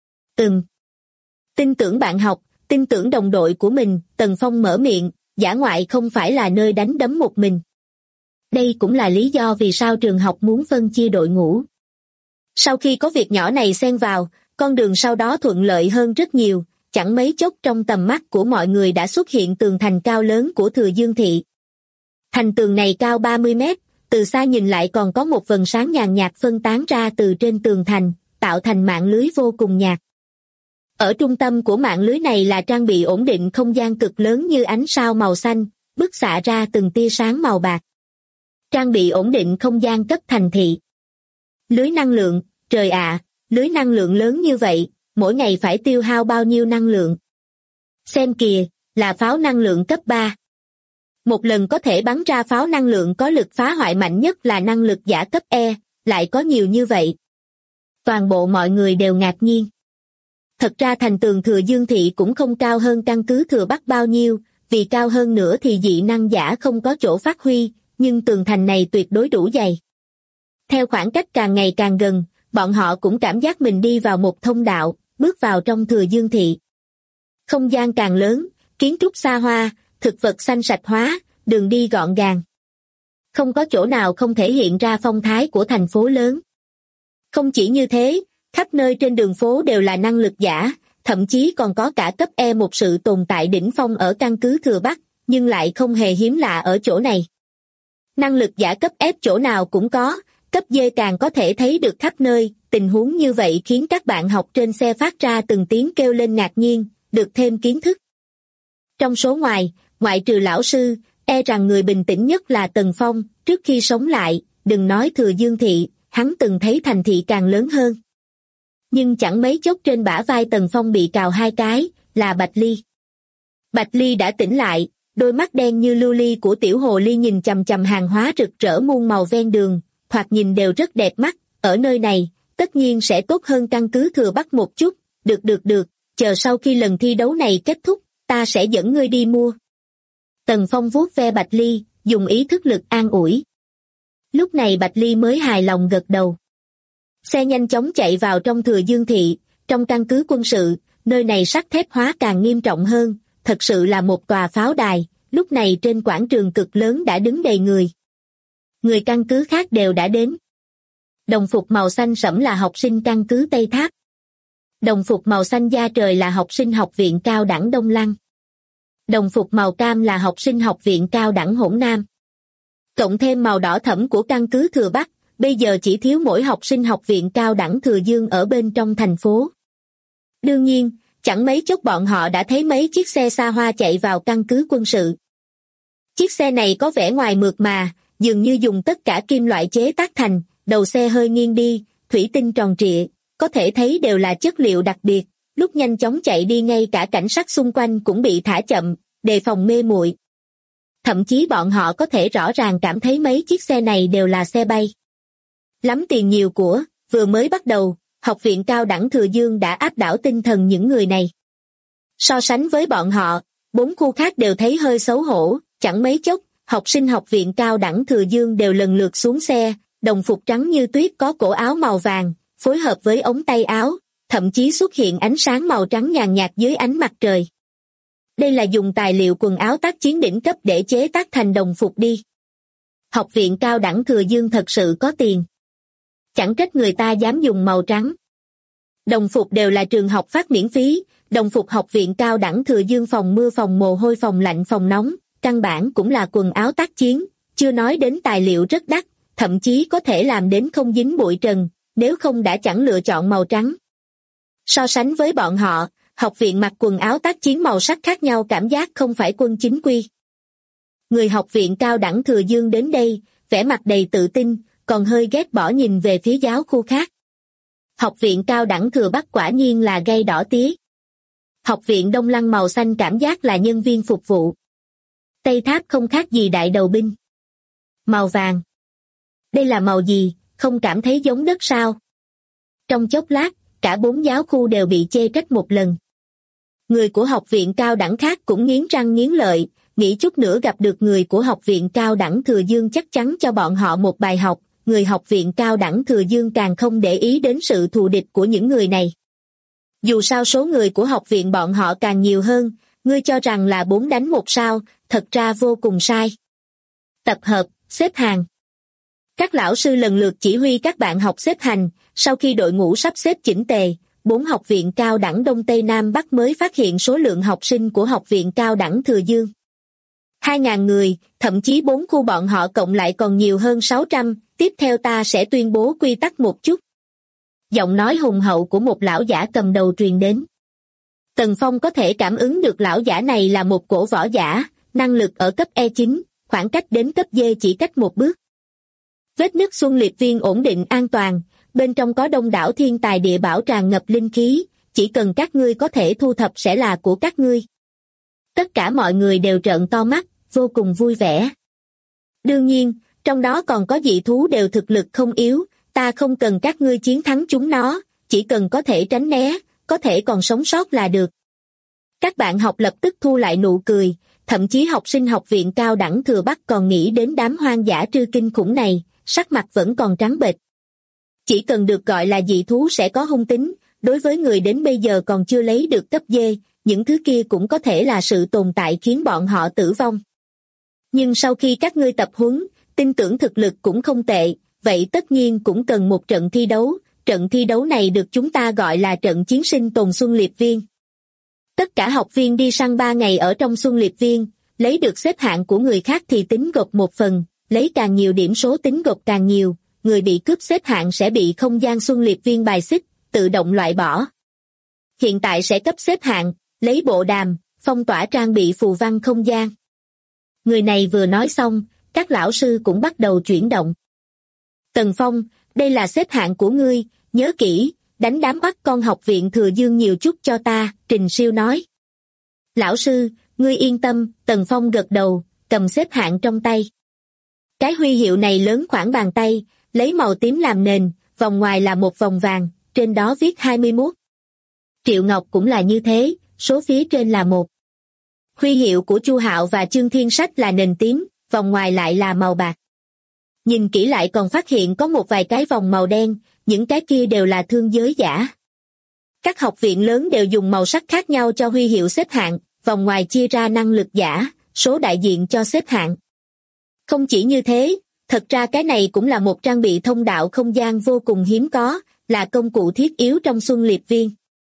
Tin tưởng bạn học, tin tưởng đồng đội của mình, Tần Phong mở miệng, dã ngoại không phải là nơi đánh đấm một mình. Đây cũng là lý do vì sao trường học muốn phân chia đội ngũ. Sau khi có việc nhỏ này xen vào, con đường sau đó thuận lợi hơn rất nhiều, chẳng mấy chốc trong tầm mắt của mọi người đã xuất hiện tường thành cao lớn của Thừa Dương Thị. Thành tường này cao 30 mét, từ xa nhìn lại còn có một vầng sáng nhàn nhạt phân tán ra từ trên tường thành, tạo thành mạng lưới vô cùng nhạt. Ở trung tâm của mạng lưới này là trang bị ổn định không gian cực lớn như ánh sao màu xanh, bức xạ ra từng tia sáng màu bạc. Trang bị ổn định không gian cấp thành thị. Lưới năng lượng, trời ạ, lưới năng lượng lớn như vậy, mỗi ngày phải tiêu hao bao nhiêu năng lượng? Xem kìa, là pháo năng lượng cấp 3. Một lần có thể bắn ra pháo năng lượng có lực phá hoại mạnh nhất là năng lực giả cấp E, lại có nhiều như vậy. Toàn bộ mọi người đều ngạc nhiên. Thật ra thành tường Thừa Dương Thị cũng không cao hơn căn cứ Thừa Bắc bao nhiêu, vì cao hơn nữa thì dị năng giả không có chỗ phát huy, nhưng tường thành này tuyệt đối đủ dày. Theo khoảng cách càng ngày càng gần, bọn họ cũng cảm giác mình đi vào một thông đạo, bước vào trong Thừa Dương Thị. Không gian càng lớn, kiến trúc xa hoa, thực vật xanh sạch hóa, đường đi gọn gàng. Không có chỗ nào không thể hiện ra phong thái của thành phố lớn. Không chỉ như thế, khắp nơi trên đường phố đều là năng lực giả, thậm chí còn có cả cấp E, một sự tồn tại đỉnh phong ở căn cứ Thừa Bắc, nhưng lại không hề hiếm lạ ở chỗ này. Năng lực giả cấp F chỗ nào cũng có, cấp D càng có thể thấy được khắp nơi, tình huống như vậy khiến các bạn học trên xe phát ra từng tiếng kêu lên ngạc nhiên, được thêm kiến thức. Trong số ngoại trừ lão sư, rằng người bình tĩnh nhất là Tần Phong, trước khi sống lại, đừng nói Thừa Dương Thị, hắn từng thấy thành thị càng lớn hơn. Nhưng chẳng mấy chốc trên bả vai Tần Phong bị cào hai cái, là Bạch Ly. Bạch Ly đã tỉnh lại, đôi mắt đen như lưu ly của tiểu hồ ly nhìn chằm chằm hàng hóa rực rỡ muôn màu ven đường, thoạt nhìn đều rất đẹp mắt, ở nơi này, tất nhiên sẽ tốt hơn căn cứ Thừa Bắc một chút, được, chờ sau khi lần thi đấu này kết thúc, ta sẽ dẫn ngươi đi mua. Tần Phong vuốt ve Bạch Ly, dùng ý thức lực an ủi. Lúc này Bạch Ly mới hài lòng gật đầu. Xe nhanh chóng chạy vào trong Thừa Dương Thị, trong căn cứ quân sự, nơi này sắt thép hóa càng nghiêm trọng hơn, thật sự là một tòa pháo đài, lúc này trên quảng trường cực lớn đã đứng đầy người. Người căn cứ khác đều đã đến. Đồng phục màu xanh sẫm là học sinh căn cứ Tây Tháp. Đồng phục màu xanh da trời là học sinh học viện cao đẳng Đông Lăng. Đồng phục màu cam là học sinh học viện cao đẳng Hỗn Nam. Cộng thêm màu đỏ thẫm của căn cứ Thừa Bắc, bây giờ chỉ thiếu mỗi học sinh học viện cao đẳng Thừa Dương ở bên trong thành phố. Đương nhiên, chẳng mấy chốc bọn họ đã thấy mấy chiếc xe xa hoa chạy vào căn cứ quân sự. Chiếc xe này có vẻ ngoài mượt mà, dường như dùng tất cả kim loại chế tác thành, đầu xe hơi nghiêng đi, thủy tinh tròn trịa, có thể thấy đều là chất liệu đặc biệt, lúc nhanh chóng chạy đi ngay cả cảnh sát xung quanh cũng bị thả chậm, đề phòng mê muội. Thậm chí bọn họ có thể rõ ràng cảm thấy mấy chiếc xe này đều là xe bay. Lắm tiền nhiều của, vừa mới bắt đầu, học viện cao đẳng Thừa Dương đã áp đảo tinh thần những người này. So sánh với bọn họ, 4 khu khác đều thấy hơi xấu hổ, chẳng mấy chốc, học sinh học viện cao đẳng Thừa Dương đều lần lượt xuống xe, đồng phục trắng như tuyết có cổ áo màu vàng, phối hợp với ống tay áo, thậm chí xuất hiện ánh sáng màu trắng nhàn nhạt dưới ánh mặt trời. Đây là dùng tài liệu quần áo tác chiến đỉnh cấp để chế tác thành đồng phục đi. Học viện cao đẳng Thừa Dương thật sự có tiền. Chẳng trách người ta dám dùng màu trắng. Đồng phục đều là trường học phát miễn phí, đồng phục học viện cao đẳng Thừa Dương phòng mưa phòng mồ hôi phòng lạnh phòng nóng, căn bản cũng là quần áo tác chiến, chưa nói đến tài liệu rất đắt, thậm chí có thể làm đến không dính bụi trần, nếu không đã chẳng lựa chọn màu trắng. So sánh với bọn họ, học viện mặc quần áo tác chiến màu sắc khác nhau cảm giác không phải quân chính quy. Người học viện cao đẳng Thừa Dương đến đây, vẻ mặt đầy tự tin, còn hơi ghét bỏ nhìn về phía giáo khu khác. Học viện cao đẳng Thừa Bắc quả nhiên là gay đỏ tía. Học viện Đông Lăng màu xanh cảm giác là nhân viên phục vụ. Tây Tháp không khác gì đại đầu binh. Màu vàng. Đây là màu gì, không cảm thấy giống đất sao? Trong chốc lát, cả 4 giáo khu đều bị chê trách một lần. Người của học viện cao đẳng khác cũng nghiến răng nghiến lợi, nghĩ chút nữa gặp được người của học viện cao đẳng Thừa Dương chắc chắn cho bọn họ một bài học. Người học viện cao đẳng Thừa Dương càng không để ý đến sự thù địch của những người này. Dù sao số người của học viện bọn họ càng nhiều hơn, ngươi cho rằng là 4 đánh 1 sao, thật ra vô cùng sai. Tập hợp, xếp hàng. Các lão sư lần lượt chỉ huy các bạn học xếp hành, sau khi đội ngũ sắp xếp chỉnh tề, 4 học viện cao đẳng Đông Tây Nam Bắc mới phát hiện số lượng học sinh của học viện cao đẳng Thừa Dương. 2.000 người, thậm chí 4 khu bọn họ cộng lại còn nhiều hơn 600, tiếp theo ta sẽ tuyên bố quy tắc một chút. Giọng nói hùng hậu của một lão giả cầm đầu truyền đến. Tần Phong có thể cảm ứng được lão giả này là một cổ võ giả, năng lực ở cấp E9, khoảng cách đến cấp D chỉ cách một bước. Vết nứt Xuân Liệp Viên ổn định an toàn, bên trong có đông đảo thiên tài địa bảo tràn ngập linh khí, chỉ cần các ngươi có thể thu thập sẽ là của các ngươi. Tất cả mọi người đều trợn to mắt, vô cùng vui vẻ. Đương nhiên, trong đó còn có dị thú đều thực lực không yếu, ta không cần các ngươi chiến thắng chúng nó, chỉ cần có thể tránh né, có thể còn sống sót là được. Các bạn học lập tức thu lại nụ cười, thậm chí học sinh học viện cao đẳng Thừa Bắc còn nghĩ đến đám hoang dã trư kinh khủng này, sắc mặt vẫn còn trắng bệch. Chỉ cần được gọi là dị thú sẽ có hung tính, đối với người đến bây giờ còn chưa lấy được cấp D, những thứ kia cũng có thể là sự tồn tại khiến bọn họ tử vong. Nhưng sau khi các ngươi tập huấn, tin tưởng thực lực cũng không tệ, vậy tất nhiên cũng cần một trận thi đấu này được chúng ta gọi là trận chiến sinh tồn Xuân Liệp Viên. Tất cả học viên đi săn 3 ngày ở trong Xuân Liệp Viên, lấy được xếp hạng của người khác thì tính gộp một phần, lấy càng nhiều điểm số tính gộp càng nhiều, người bị cướp xếp hạng sẽ bị không gian Xuân Liệp Viên bài xích, tự động loại bỏ. Hiện tại sẽ cấp xếp hạng, lấy bộ đàm, phong tỏa trang bị phù văn không gian. Người này vừa nói xong, các lão sư cũng bắt đầu chuyển động. Tần Phong, đây là xếp hạng của ngươi, nhớ kỹ, đánh đám bắt con học viện Thừa Dương nhiều chút cho ta, Trình Siêu nói. Lão sư, ngươi yên tâm, Tần Phong gật đầu, cầm xếp hạng trong tay. Cái huy hiệu này lớn khoảng bàn tay, lấy màu tím làm nền, vòng ngoài là một vòng vàng, trên đó viết 21. Triệu Ngọc cũng là như thế, số phía trên là 1. Huy hiệu của Chu Hạo và Chương Thiên Sách là nền tím, vòng ngoài lại là màu bạc. Nhìn kỹ lại còn phát hiện có một vài cái vòng màu đen, những cái kia đều là thương giới giả. Các học viện lớn đều dùng màu sắc khác nhau cho huy hiệu xếp hạng, vòng ngoài chia ra năng lực giả, số đại diện cho xếp hạng. Không chỉ như thế, thật ra cái này cũng là một trang bị thông đạo không gian vô cùng hiếm có, là công cụ thiết yếu trong Xuân Liệp Viên.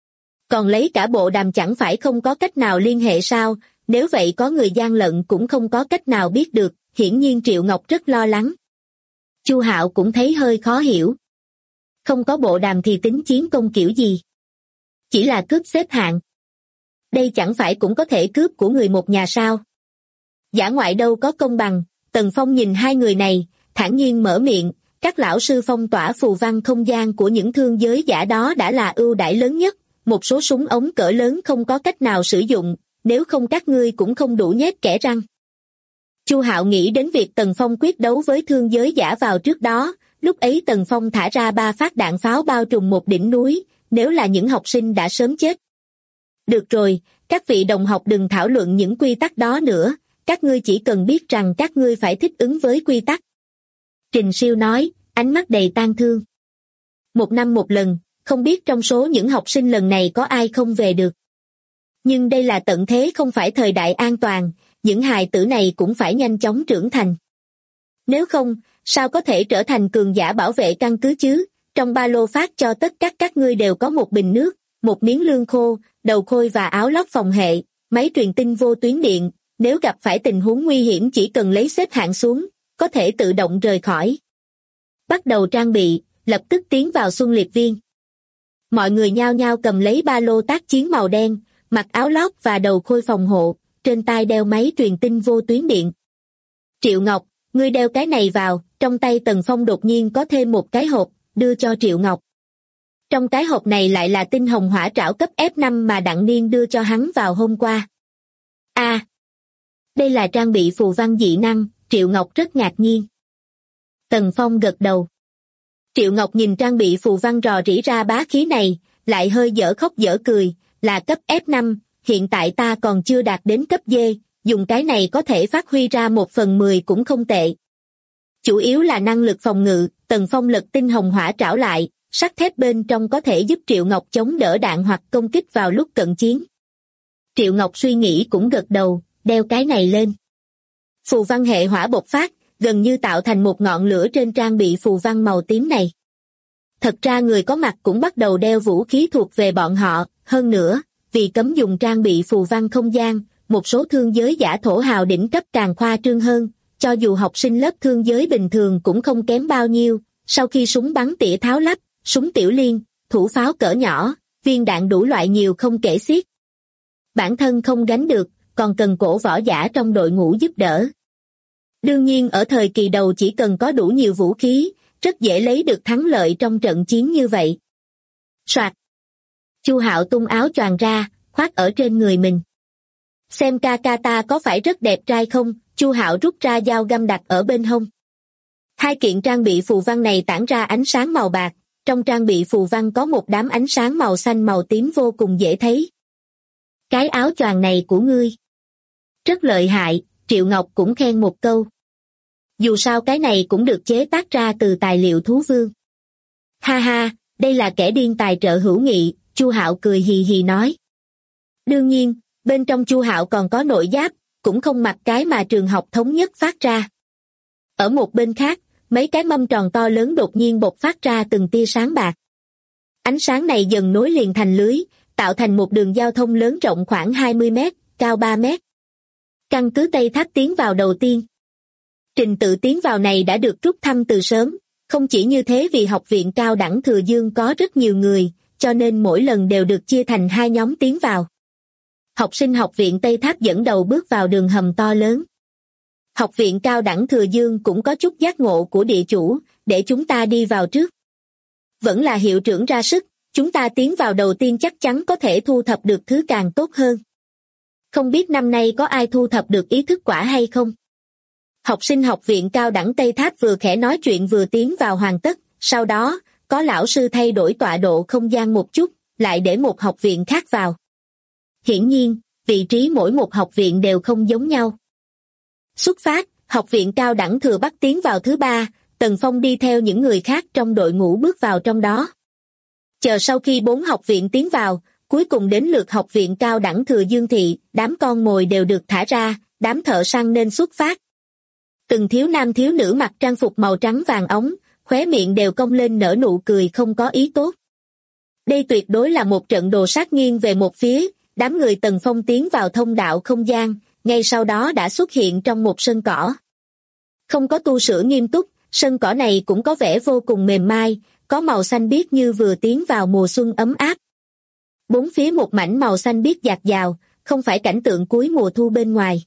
Còn lấy cả bộ đàm chẳng phải không có cách nào liên hệ sao, nếu vậy có người gian lận cũng không có cách nào biết được, hiển nhiên Triệu Ngọc rất lo lắng. Chu Hạo cũng thấy hơi khó hiểu. Không có bộ đàm thì tính chiến công kiểu gì? Chỉ là cướp xếp hạng. Đây chẳng phải cũng có thể cướp của người một nhà sao? Dã ngoại đâu có công bằng. Tần Phong nhìn hai người này, thản nhiên mở miệng, các lão sư phong tỏa phù văn không gian của những thương giới giả đó đã là ưu đãi lớn nhất, một số súng ống cỡ lớn không có cách nào sử dụng, nếu không các ngươi cũng không đủ nhét kẽ răng. Chu Hạo nghĩ đến việc Tần Phong quyết đấu với thương giới giả vào trước đó, lúc ấy Tần Phong thả ra 3 phát đạn pháo bao trùm một đỉnh núi, nếu là những học sinh đã sớm chết. Được rồi, các vị đồng học đừng thảo luận những quy tắc đó nữa, các ngươi chỉ cần biết rằng các ngươi phải thích ứng với quy tắc. Trình Siêu nói, ánh mắt đầy tang thương. 1 năm một lần, không biết trong số những học sinh lần này có ai không về được. Nhưng đây là tận thế, không phải thời đại an toàn, những hài tử này cũng phải nhanh chóng trưởng thành. Nếu không, sao có thể trở thành cường giả bảo vệ căn cứ chứ? Trong ba lô phát cho tất cả các ngươi đều có một bình nước, một miếng lương khô, đầu khôi và áo lót phòng hệ, máy truyền tin vô tuyến điện, nếu gặp phải tình huống nguy hiểm chỉ cần lấy xếp hạng xuống, có thể tự động rời khỏi. Bắt đầu trang bị, lập tức tiến vào Xuân Liệp Viên. Mọi người nhao nhao cầm lấy ba lô tác chiến màu đen, mặc áo lót và đầu khôi phòng hộ, trên tay đeo máy truyền tin vô tuyến điện. Triệu Ngọc, ngươi đeo cái này vào. Trong tay Tần Phong đột nhiên có thêm một cái hộp, đưa cho Triệu Ngọc. Trong cái hộp này lại là tinh hồng hỏa trảo cấp F5 mà Đặng Niên đưa cho hắn vào hôm qua. Đây là trang bị phù văn dị năng. Triệu Ngọc rất ngạc nhiên. Tần Phong gật đầu. Triệu Ngọc nhìn trang bị phù văn rò rỉ ra bá khí này, lại hơi dở khóc dở cười, là cấp F5, hiện tại ta còn chưa đạt đến cấp D, dùng cái này có thể phát huy ra 1/10 cũng không tệ. Chủ yếu là năng lực phòng ngự. Tần Phong lật tinh hồng hỏa trảo lại, sắt thép bên trong có thể giúp Triệu Ngọc chống đỡ đạn hoặc công kích vào lúc cận chiến. Triệu Ngọc suy nghĩ cũng gật đầu, đeo cái này lên. Phù văn hệ hỏa bộc phát, gần như tạo thành một ngọn lửa trên trang bị phù văn màu tím này. Thật ra người có mặt cũng bắt đầu đeo vũ khí thuộc về bọn họ, hơn nữa, vì cấm dùng trang bị phù văn không gian, một số thương giới giả thổ hào đỉnh cấp càng khoa trương hơn, cho dù học sinh lớp thương giới bình thường cũng không kém bao nhiêu, sau khi súng bắn tỉa tháo lắp, súng tiểu liên, thủ pháo cỡ nhỏ, viên đạn đủ loại nhiều không kể xiết. Bản thân không gánh được, còn cần cổ võ giả trong đội ngũ giúp đỡ. Đương nhiên ở thời kỳ đầu chỉ cần có đủ nhiều vũ khí, rất dễ lấy được thắng lợi trong trận chiến như vậy. Soạt. Chu Hạo tung áo choàng ra, khoác ở trên người mình. Xem ca ca ta có phải rất đẹp trai không? Chu Hạo rút ra dao găm đặt ở bên hông. Hai kiện trang bị phù văn này tản ra ánh sáng màu bạc, trong trang bị phù văn có một đám ánh sáng màu xanh màu tím vô cùng dễ thấy. Cái áo choàng này của ngươi rất lợi hại, Triệu Ngọc cũng khen một câu. Dù sao cái này cũng được chế tác ra từ tài liệu thú vương. Ha ha, đây là kẻ điên tài trợ hữu nghị, Chu Hạo cười hì hì nói. Đương nhiên, bên trong Chu Hạo còn có nội giáp, cũng không mặc cái mà trường học thống nhất phát ra. Ở một bên khác, mấy cái mâm tròn to lớn đột nhiên bộc phát ra từng tia sáng bạc. Ánh sáng này dần nối liền thành lưới, tạo thành một đường giao thông lớn rộng khoảng 20 mét, cao 3 mét. Căn cứ Tây Tháp tiến vào đầu tiên. Trình tự tiến vào này đã được rút thăm từ sớm, không chỉ như thế vì học viện cao đẳng Thừa Dương có rất nhiều người, cho nên mỗi lần đều được chia thành hai nhóm tiến vào. Học sinh học viện Tây Tháp dẫn đầu bước vào đường hầm to lớn. Học viện cao đẳng Thừa Dương cũng có chút giác ngộ của địa chủ, để chúng ta đi vào trước. Vẫn là hiệu trưởng ra sức, chúng ta tiến vào đầu tiên chắc chắn có thể thu thập được thứ càng tốt hơn. Không biết năm nay có ai thu thập được ý thức quả hay không? Học sinh học viện cao đẳng Tây Tháp vừa khẽ nói chuyện vừa tiến vào hoàn tất, sau đó, có lão sư thay đổi tọa độ không gian một chút, lại để một học viện khác vào. Hiển nhiên, vị trí mỗi một học viện đều không giống nhau. Xuất phát, học viện cao đẳng Thừa Bắc tiến vào thứ 3, Tần Phong đi theo những người khác trong đội ngũ bước vào trong đó. Chờ sau khi 4 học viện tiến vào, cuối cùng đến lượt học viện cao đẳng Thừa Dương Thị, đám con mồi đều được thả ra, đám thợ săn nên xuất phát. Từng thiếu nam thiếu nữ mặc trang phục màu trắng vàng óng, khóe miệng đều cong lên nở nụ cười không có ý tốt. Đây tuyệt đối là một trận đồ sát nghiêng về một phía, đám người Tần Phong tiến vào thông đạo không gian, ngay sau đó đã xuất hiện trong một sân cỏ. Không có tu sửa nghiêm túc, sân cỏ này cũng có vẻ vô cùng mềm mai, có màu xanh biếc như vừa tiến vào mùa xuân ấm áp. Bốn phía một mảnh màu xanh biếc dạt dào, không phải cảnh tượng cuối mùa thu bên ngoài.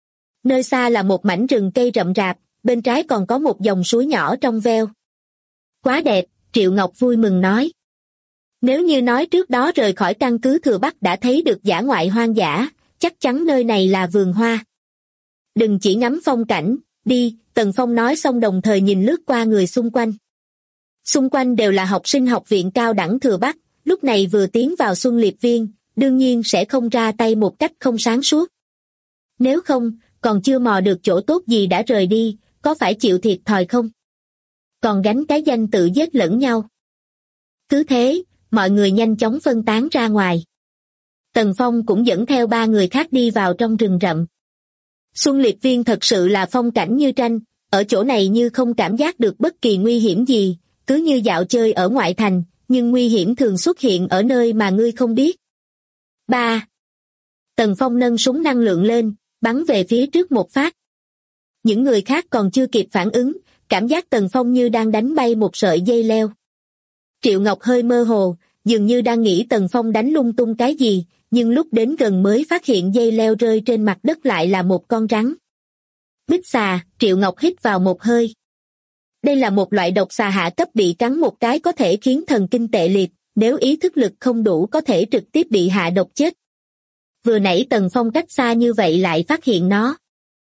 Nơi xa là một mảnh rừng cây rậm rạp, bên trái còn có một dòng suối nhỏ trong veo. Quá đẹp, Triệu Ngọc vui mừng nói. Nếu như nói trước đó rời khỏi căn cứ Thừa Bắc đã thấy được dã ngoại hoang dã, chắc chắn nơi này là vườn hoa. Đừng chỉ ngắm phong cảnh, đi, Tần Phong nói xong đồng thời nhìn lướt qua người xung quanh. Xung quanh đều là học sinh học viện cao đẳng Thừa Bắc, lúc này vừa tiến vào Xuân Liệp Viên, đương nhiên sẽ không ra tay một cách không sáng suốt. Nếu không, còn chưa mò được chỗ tốt gì đã rời đi, có phải chịu thiệt thòi không? Còn gánh cái danh tự giết lẫn nhau. Cứ thế, mọi người nhanh chóng phân tán ra ngoài. Tần Phong cũng dẫn theo 3 người khác đi vào trong rừng rậm. Xuân Liệp Viên thật sự là phong cảnh như tranh, ở chỗ này như không cảm giác được bất kỳ nguy hiểm gì, cứ như dạo chơi ở ngoại thành, nhưng nguy hiểm thường xuất hiện ở nơi mà ngươi không biết. 3. Tần Phong nâng súng năng lượng lên, bắn về phía trước một phát. Những người khác còn chưa kịp phản ứng, cảm giác Tần Phong như đang đánh bay một sợi dây leo. Triệu Ngọc hơi mơ hồ, dường như đang nghĩ Tần Phong đánh lung tung cái gì, nhưng lúc đến gần mới phát hiện dây leo rơi trên mặt đất lại là một con rắn. Bích xà, Triệu Ngọc hít vào một hơi. Đây là một loại độc xà hạ cấp, bị cắn một cái có thể khiến thần kinh tệ liệt, nếu ý thức lực không đủ có thể trực tiếp bị hạ độc chết. Vừa nãy Tần Phong cách xa như vậy lại phát hiện nó.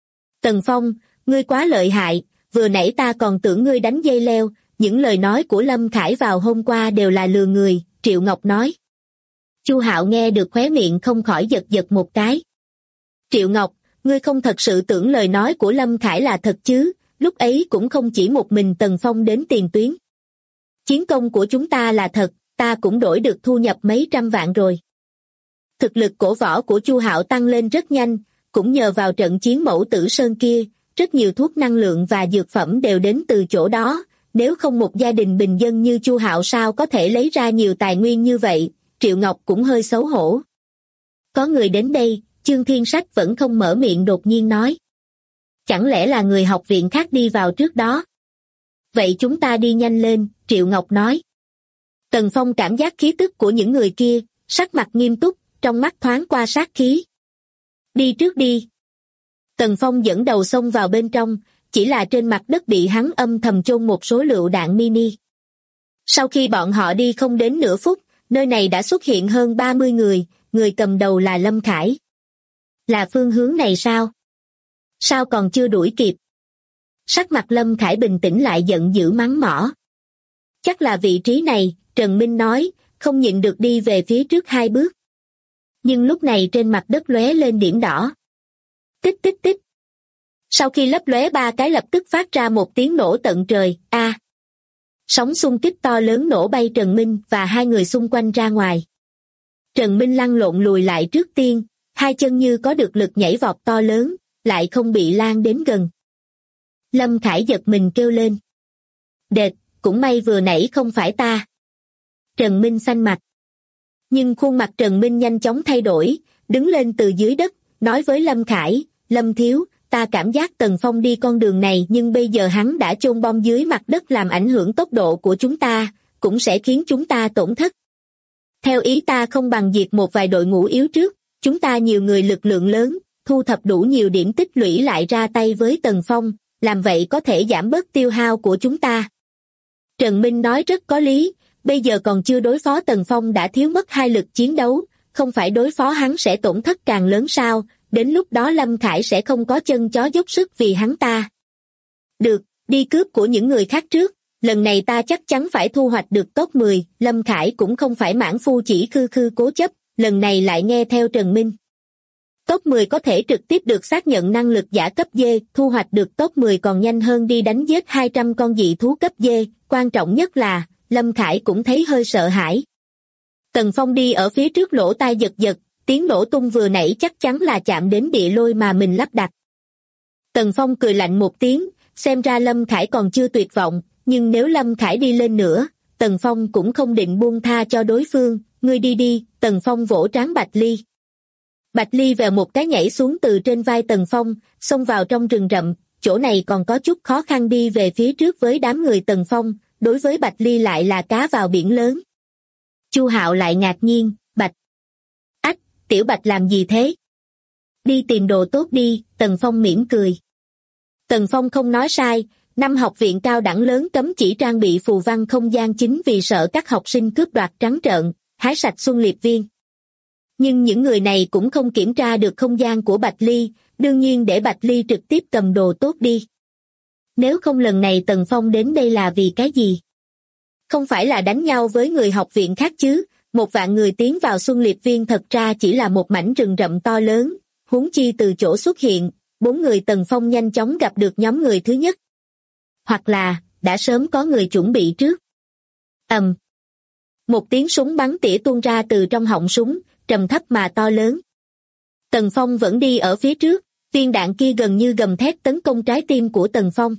Tần Phong, ngươi quá lợi hại, vừa nãy ta còn tưởng ngươi đánh dây leo, những lời nói của Lâm Khải vào hôm qua đều là lừa người, Triệu Ngọc nói. Chu Hạo nghe được khóe miệng không khỏi giật giật một cái. Triệu Ngọc, ngươi không thật sự tưởng lời nói của Lâm Khải là thật chứ, lúc ấy cũng không chỉ một mình Tần Phong đến tiền tuyến. Chiến công của chúng ta là thật, ta cũng đổi được thu nhập mấy trăm vạn rồi. Thực lực cổ võ của Chu Hạo tăng lên rất nhanh, cũng nhờ vào trận chiến Mẫu Tử Sơn kia, rất nhiều thuốc năng lượng và dược phẩm đều đến từ chỗ đó, nếu không một gia đình bình dân như Chu Hạo sao có thể lấy ra nhiều tài nguyên như vậy, Triệu Ngọc cũng hơi xấu hổ. Có người đến đây, Chương Thiên Sách vẫn không mở miệng đột nhiên nói. Chẳng lẽ là người học viện khác đi vào trước đó? Vậy chúng ta đi nhanh lên, Triệu Ngọc nói. Tần Phong cảm giác khí tức của những người kia, sắc mặt nghiêm túc, trong mắt thoáng qua sát khí. Đi trước đi. Tần Phong dẫn đầu xông vào bên trong, chỉ là trên mặt đất bị hắn âm thầm chôn một số lựu đạn mini. Sau khi bọn họ đi không đến nửa phút, nơi này đã xuất hiện hơn 30 người, người cầm đầu là Lâm Khải. Là phương hướng này sao? Sao còn chưa đuổi kịp? Sắc mặt Lâm Khải bình tĩnh lại giận dữ mắng mỏ. Chắc là vị trí này, Trần Minh nói, không nhịn được đi về phía trước 2 bước. Nhưng lúc này trên mặt đất lóe lên điểm đỏ. Tích tích tích. Sau khi lấp lóe 3 cái lập tức phát ra một tiếng nổ tận trời, a. Sóng xung kích to lớn nổ bay Trần Minh và 2 người xung quanh ra ngoài. Trần Minh lăn lộn lùi lại trước tiên, 2 chân như có được lực nhảy vọt to lớn, lại không bị lan đến gần. Lâm Khải giật mình kêu lên. Đệt, cũng may vừa nãy không phải ta. Trần Minh xanh mặt. Nhưng khuôn mặt Trần Minh nhanh chóng thay đổi, đứng lên từ dưới đất, nói với Lâm Khải, Lâm thiếu, ta cảm giác Tần Phong đi con đường này nhưng bây giờ hắn đã chôn bom dưới mặt đất làm ảnh hưởng tốc độ của chúng ta, cũng sẽ khiến chúng ta tổn thất. Theo ý ta không bằng diệt một vài đội ngũ yếu trước, chúng ta nhiều người lực lượng lớn, thu thập đủ nhiều điểm tích lũy lại ra tay với Tần Phong, làm vậy có thể giảm bớt tiêu hao của chúng ta. Trần Minh nói rất có lý, bây giờ còn chưa đối phó Tần Phong đã thiếu mất 2 lực chiến đấu, không phải đối phó hắn sẽ tổn thất càng lớn sao, đến lúc đó Lâm Khải sẽ không có chân chó dốc sức vì hắn ta. Được, đi cướp của những người khác trước, lần này ta chắc chắn phải thu hoạch được top 10, Lâm Khải cũng không phải mãn phu chỉ khư khư cố chấp, lần này lại nghe theo Trần Minh. Top 10 có thể trực tiếp được xác nhận năng lực giả cấp D, thu hoạch được top 10 còn nhanh hơn đi đánh giết 200 con dị thú cấp D, quan trọng nhất là, Lâm Khải cũng thấy hơi sợ hãi. Tần Phong đi ở phía trước lỗ tai giật giật, tiếng nổ tung vừa nãy chắc chắn là chạm đến địa lôi mà mình lắp đặt. Tần Phong cười lạnh một tiếng, xem ra Lâm Khải còn chưa tuyệt vọng, nhưng nếu Lâm Khải đi lên nữa, Tần Phong cũng không định buông tha cho đối phương, ngươi đi đi, Tần Phong vỗ trán Bạch Ly. Bạch Ly vèo một cái nhảy xuống từ trên vai Tần Phong, xông vào trong rừng rậm, chỗ này còn có chút khó khăn đi về phía trước với đám người Tần Phong, đối với Bạch Ly lại là cá vào biển lớn. Chu Hạo lại ngạc nhiên, Bạch. Ách, Tiểu Bạch làm gì thế? Đi tìm đồ tốt đi, Tần Phong mỉm cười. Tần Phong không nói sai, 5 học viện cao đẳng lớn cấm chỉ trang bị phù văn không gian chính vì sợ các học sinh cướp đoạt trắng trợn, hái sạch Xuân Liệp Viên. Nhưng những người này cũng không kiểm tra được không gian của Bạch Ly, đương nhiên để Bạch Ly trực tiếp cầm đồ tốt đi. Nếu không lần này Tần Phong đến đây là vì cái gì? Không phải là đánh nhau với người học viện khác chứ, 1 vạn người tiến vào Xuân Liệp Viên thật ra chỉ là một mảnh rừng rậm to lớn, huống chi từ chỗ xuất hiện, 4 người Tần Phong nhanh chóng gặp được nhóm người thứ nhất. Hoặc là, đã sớm có người chuẩn bị trước. Một tiếng súng bắn tỉa tuôn ra từ trong họng súng, trầm thấp mà to lớn. Tần Phong vẫn đi ở phía trước, viên đạn kia gần như gầm thét tấn công trái tim của Tần Phong.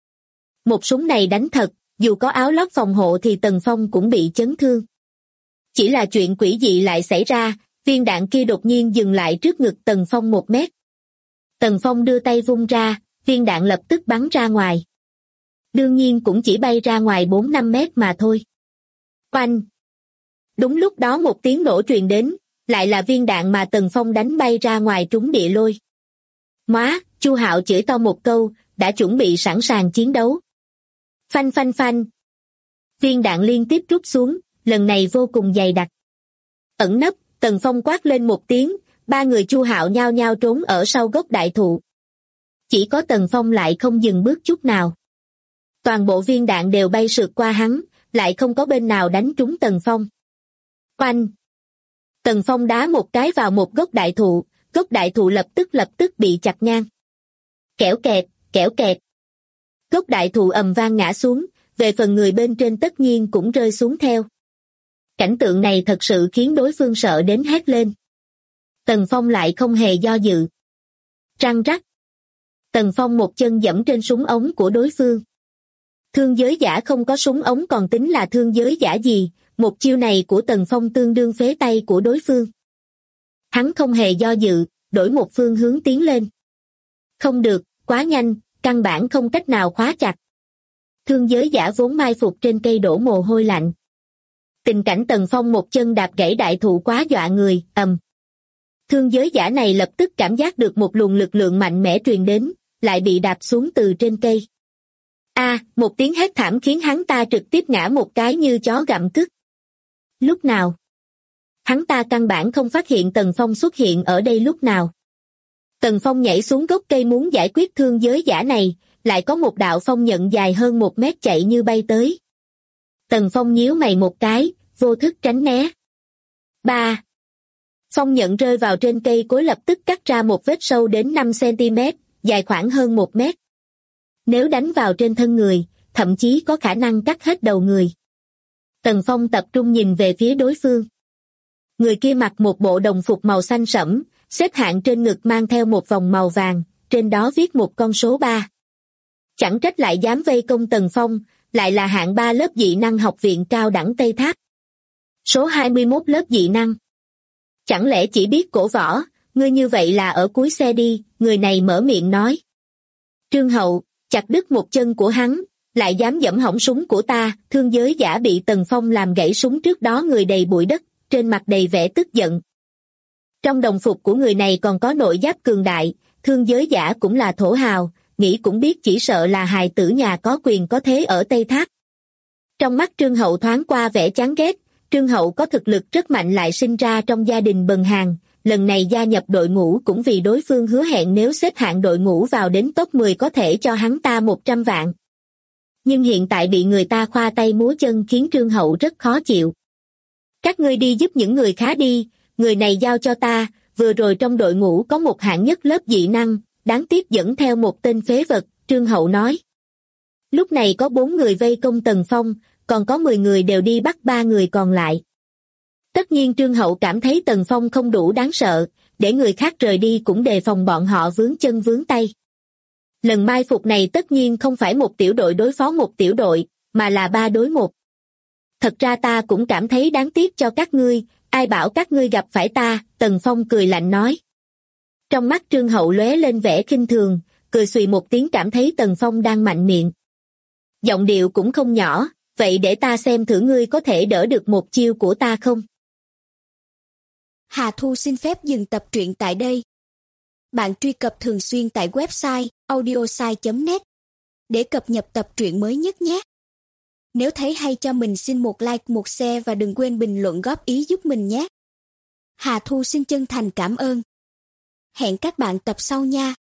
Một súng này đánh thật, dù có áo lót phòng hộ thì Tần Phong cũng bị chấn thương. Chỉ là chuyện quỷ dị lại xảy ra, viên đạn kia đột nhiên dừng lại trước ngực Tần Phong 1 mét. Tần Phong đưa tay vung ra, viên đạn lập tức bắn ra ngoài. Đương nhiên cũng chỉ bay ra ngoài 4-5 mét mà thôi. Oanh! Đúng lúc đó một tiếng nổ truyền đến, lại là viên đạn mà Tần Phong đánh bay ra ngoài trúng địa lôi. Móa, Chu Hạo chửi to một câu, đã chuẩn bị sẵn sàng chiến đấu. Phanh phanh phanh. Viên đạn liên tiếp rút xuống, lần này vô cùng dày đặc. Ẩn nấp, Tần Phong quát lên một tiếng, 3 người Chu Hạo nhao nhao trốn ở sau gốc đại thụ. Chỉ có Tần Phong lại không dừng bước chút nào. Toàn bộ viên đạn đều bay sượt qua hắn, lại không có bên nào đánh trúng Tần Phong. Oanh! Tần Phong đá một cái vào một gốc đại thụ lập tức bị chặt ngang. Kẽo kẹt. Gốc đại thụ ầm vang ngã xuống, về phần người bên trên tất nhiên cũng rơi xuống theo. Cảnh tượng này thật sự khiến đối phương sợ đến hét lên. Tần Phong lại không hề do dự. Răng rắc. Tần Phong một chân giẫm trên súng ống của đối phương. Thương giới giả không có súng ống còn tính là thương giới giả gì, một chiêu này của Tần Phong tương đương phế tay của đối phương. Hắn không hề do dự, đổi một phương hướng tiến lên. Không được, quá nhanh, căn bản không cách nào khóa chặt. Thương giới giả vốn mai phục trên cây đổ mồ hôi lạnh. Tình cảnh Tần Phong một chân đạp gãy đại thụ quá dọa người, ầm. Thương giới giả này lập tức cảm giác được một luồng lực lượng mạnh mẽ truyền đến, lại bị đạp xuống từ trên cây. Một tiếng hét thảm khiến hắn ta trực tiếp ngã một cái như chó gặm cứt. Lúc nào? Hắn ta căn bản không phát hiện Tần Phong xuất hiện ở đây lúc nào. Tần Phong nhảy xuống gốc cây muốn giải quyết thương giới giả này, lại có một đạo phong nhận dài hơn 1 mét chạy như bay tới. Tần Phong nhíu mày một cái, vô thức tránh né. 3. Phong nhận rơi vào trên cây cối lập tức cắt ra một vết sâu đến 5 cm, dài khoảng hơn 1 mét. Nếu đánh vào trên thân người, thậm chí có khả năng cắt hết đầu người. Tần Phong tập trung nhìn về phía đối phương. Người kia mặc một bộ đồng phục màu xanh sẫm, xếp hạng trên ngực mang theo một vòng màu vàng, trên đó viết một con số 3. Chẳng trách lại dám vây công Tần Phong, lại là hạng 3 lớp dị năng học viện cao đẳng Tây Tháp. Số 21 lớp dị năng. Chẳng lẽ chỉ biết cổ võ, ngươi như vậy là ở cuối xe đi, người này mở miệng nói. Trương Hậu, chặt đứt một chân của hắn, lại dám giẫm hỏng súng của ta, thương giới giả bị Tần Phong làm gãy súng trước đó người đầy bụi đất, trên mặt đầy vẻ tức giận. Trong đồng phục của người này còn có nội giáp cường đại, thương giới giả cũng là thổ hào, nghĩ cũng biết chỉ sợ là hài tử nhà có quyền có thế ở Tây Tháp. Trong mắt Trương Hậu thoáng qua vẻ chán ghét, Trương Hậu có thực lực rất mạnh lại sinh ra trong gia đình bần hàn, lần này gia nhập đội ngũ cũng vì đối phương hứa hẹn nếu xếp hạng đội ngũ vào đến top 10 có thể cho hắn ta 100 vạn. Nhưng hiện tại bị người ta khoa tay múa chân khiến Trương Hậu rất khó chịu. Các ngươi đi giúp những người khá đi, người này giao cho ta, vừa rồi trong đội ngũ có một hạng nhất lớp dị năng, đáng tiếc dẫn theo một tên phế vật, Trương Hậu nói. Lúc này có 4 người vây công Tần Phong, còn có 10 người đều đi bắt 3 người còn lại. Tất nhiên Trương Hậu cảm thấy Tần Phong không đủ đáng sợ, để người khác rời đi cũng đề phòng bọn họ vướng chân vướng tay. Lần mai phục này tất nhiên không phải một tiểu đội đối phó một tiểu đội, mà là 3 đối 1. Thật ra ta cũng cảm thấy đáng tiếc cho các ngươi, ai bảo các ngươi gặp phải ta, Tần Phong cười lạnh nói. Trong mắt Trương Hậu lóe lên vẻ khinh thường, cười xùy một tiếng cảm thấy Tần Phong đang mạnh miệng. Giọng điệu cũng không nhỏ, vậy để ta xem thử ngươi có thể đỡ được một chiêu của ta không? Hà Thu xin phép dừng tập truyện tại đây. Bạn truy cập thường xuyên tại website audiosai.net để cập nhật tập truyện mới nhất nhé. Nếu thấy hay cho mình xin một like, một share và đừng quên bình luận góp ý giúp mình nhé. Hà Thu xin chân thành cảm ơn. Hẹn các bạn tập sau nha.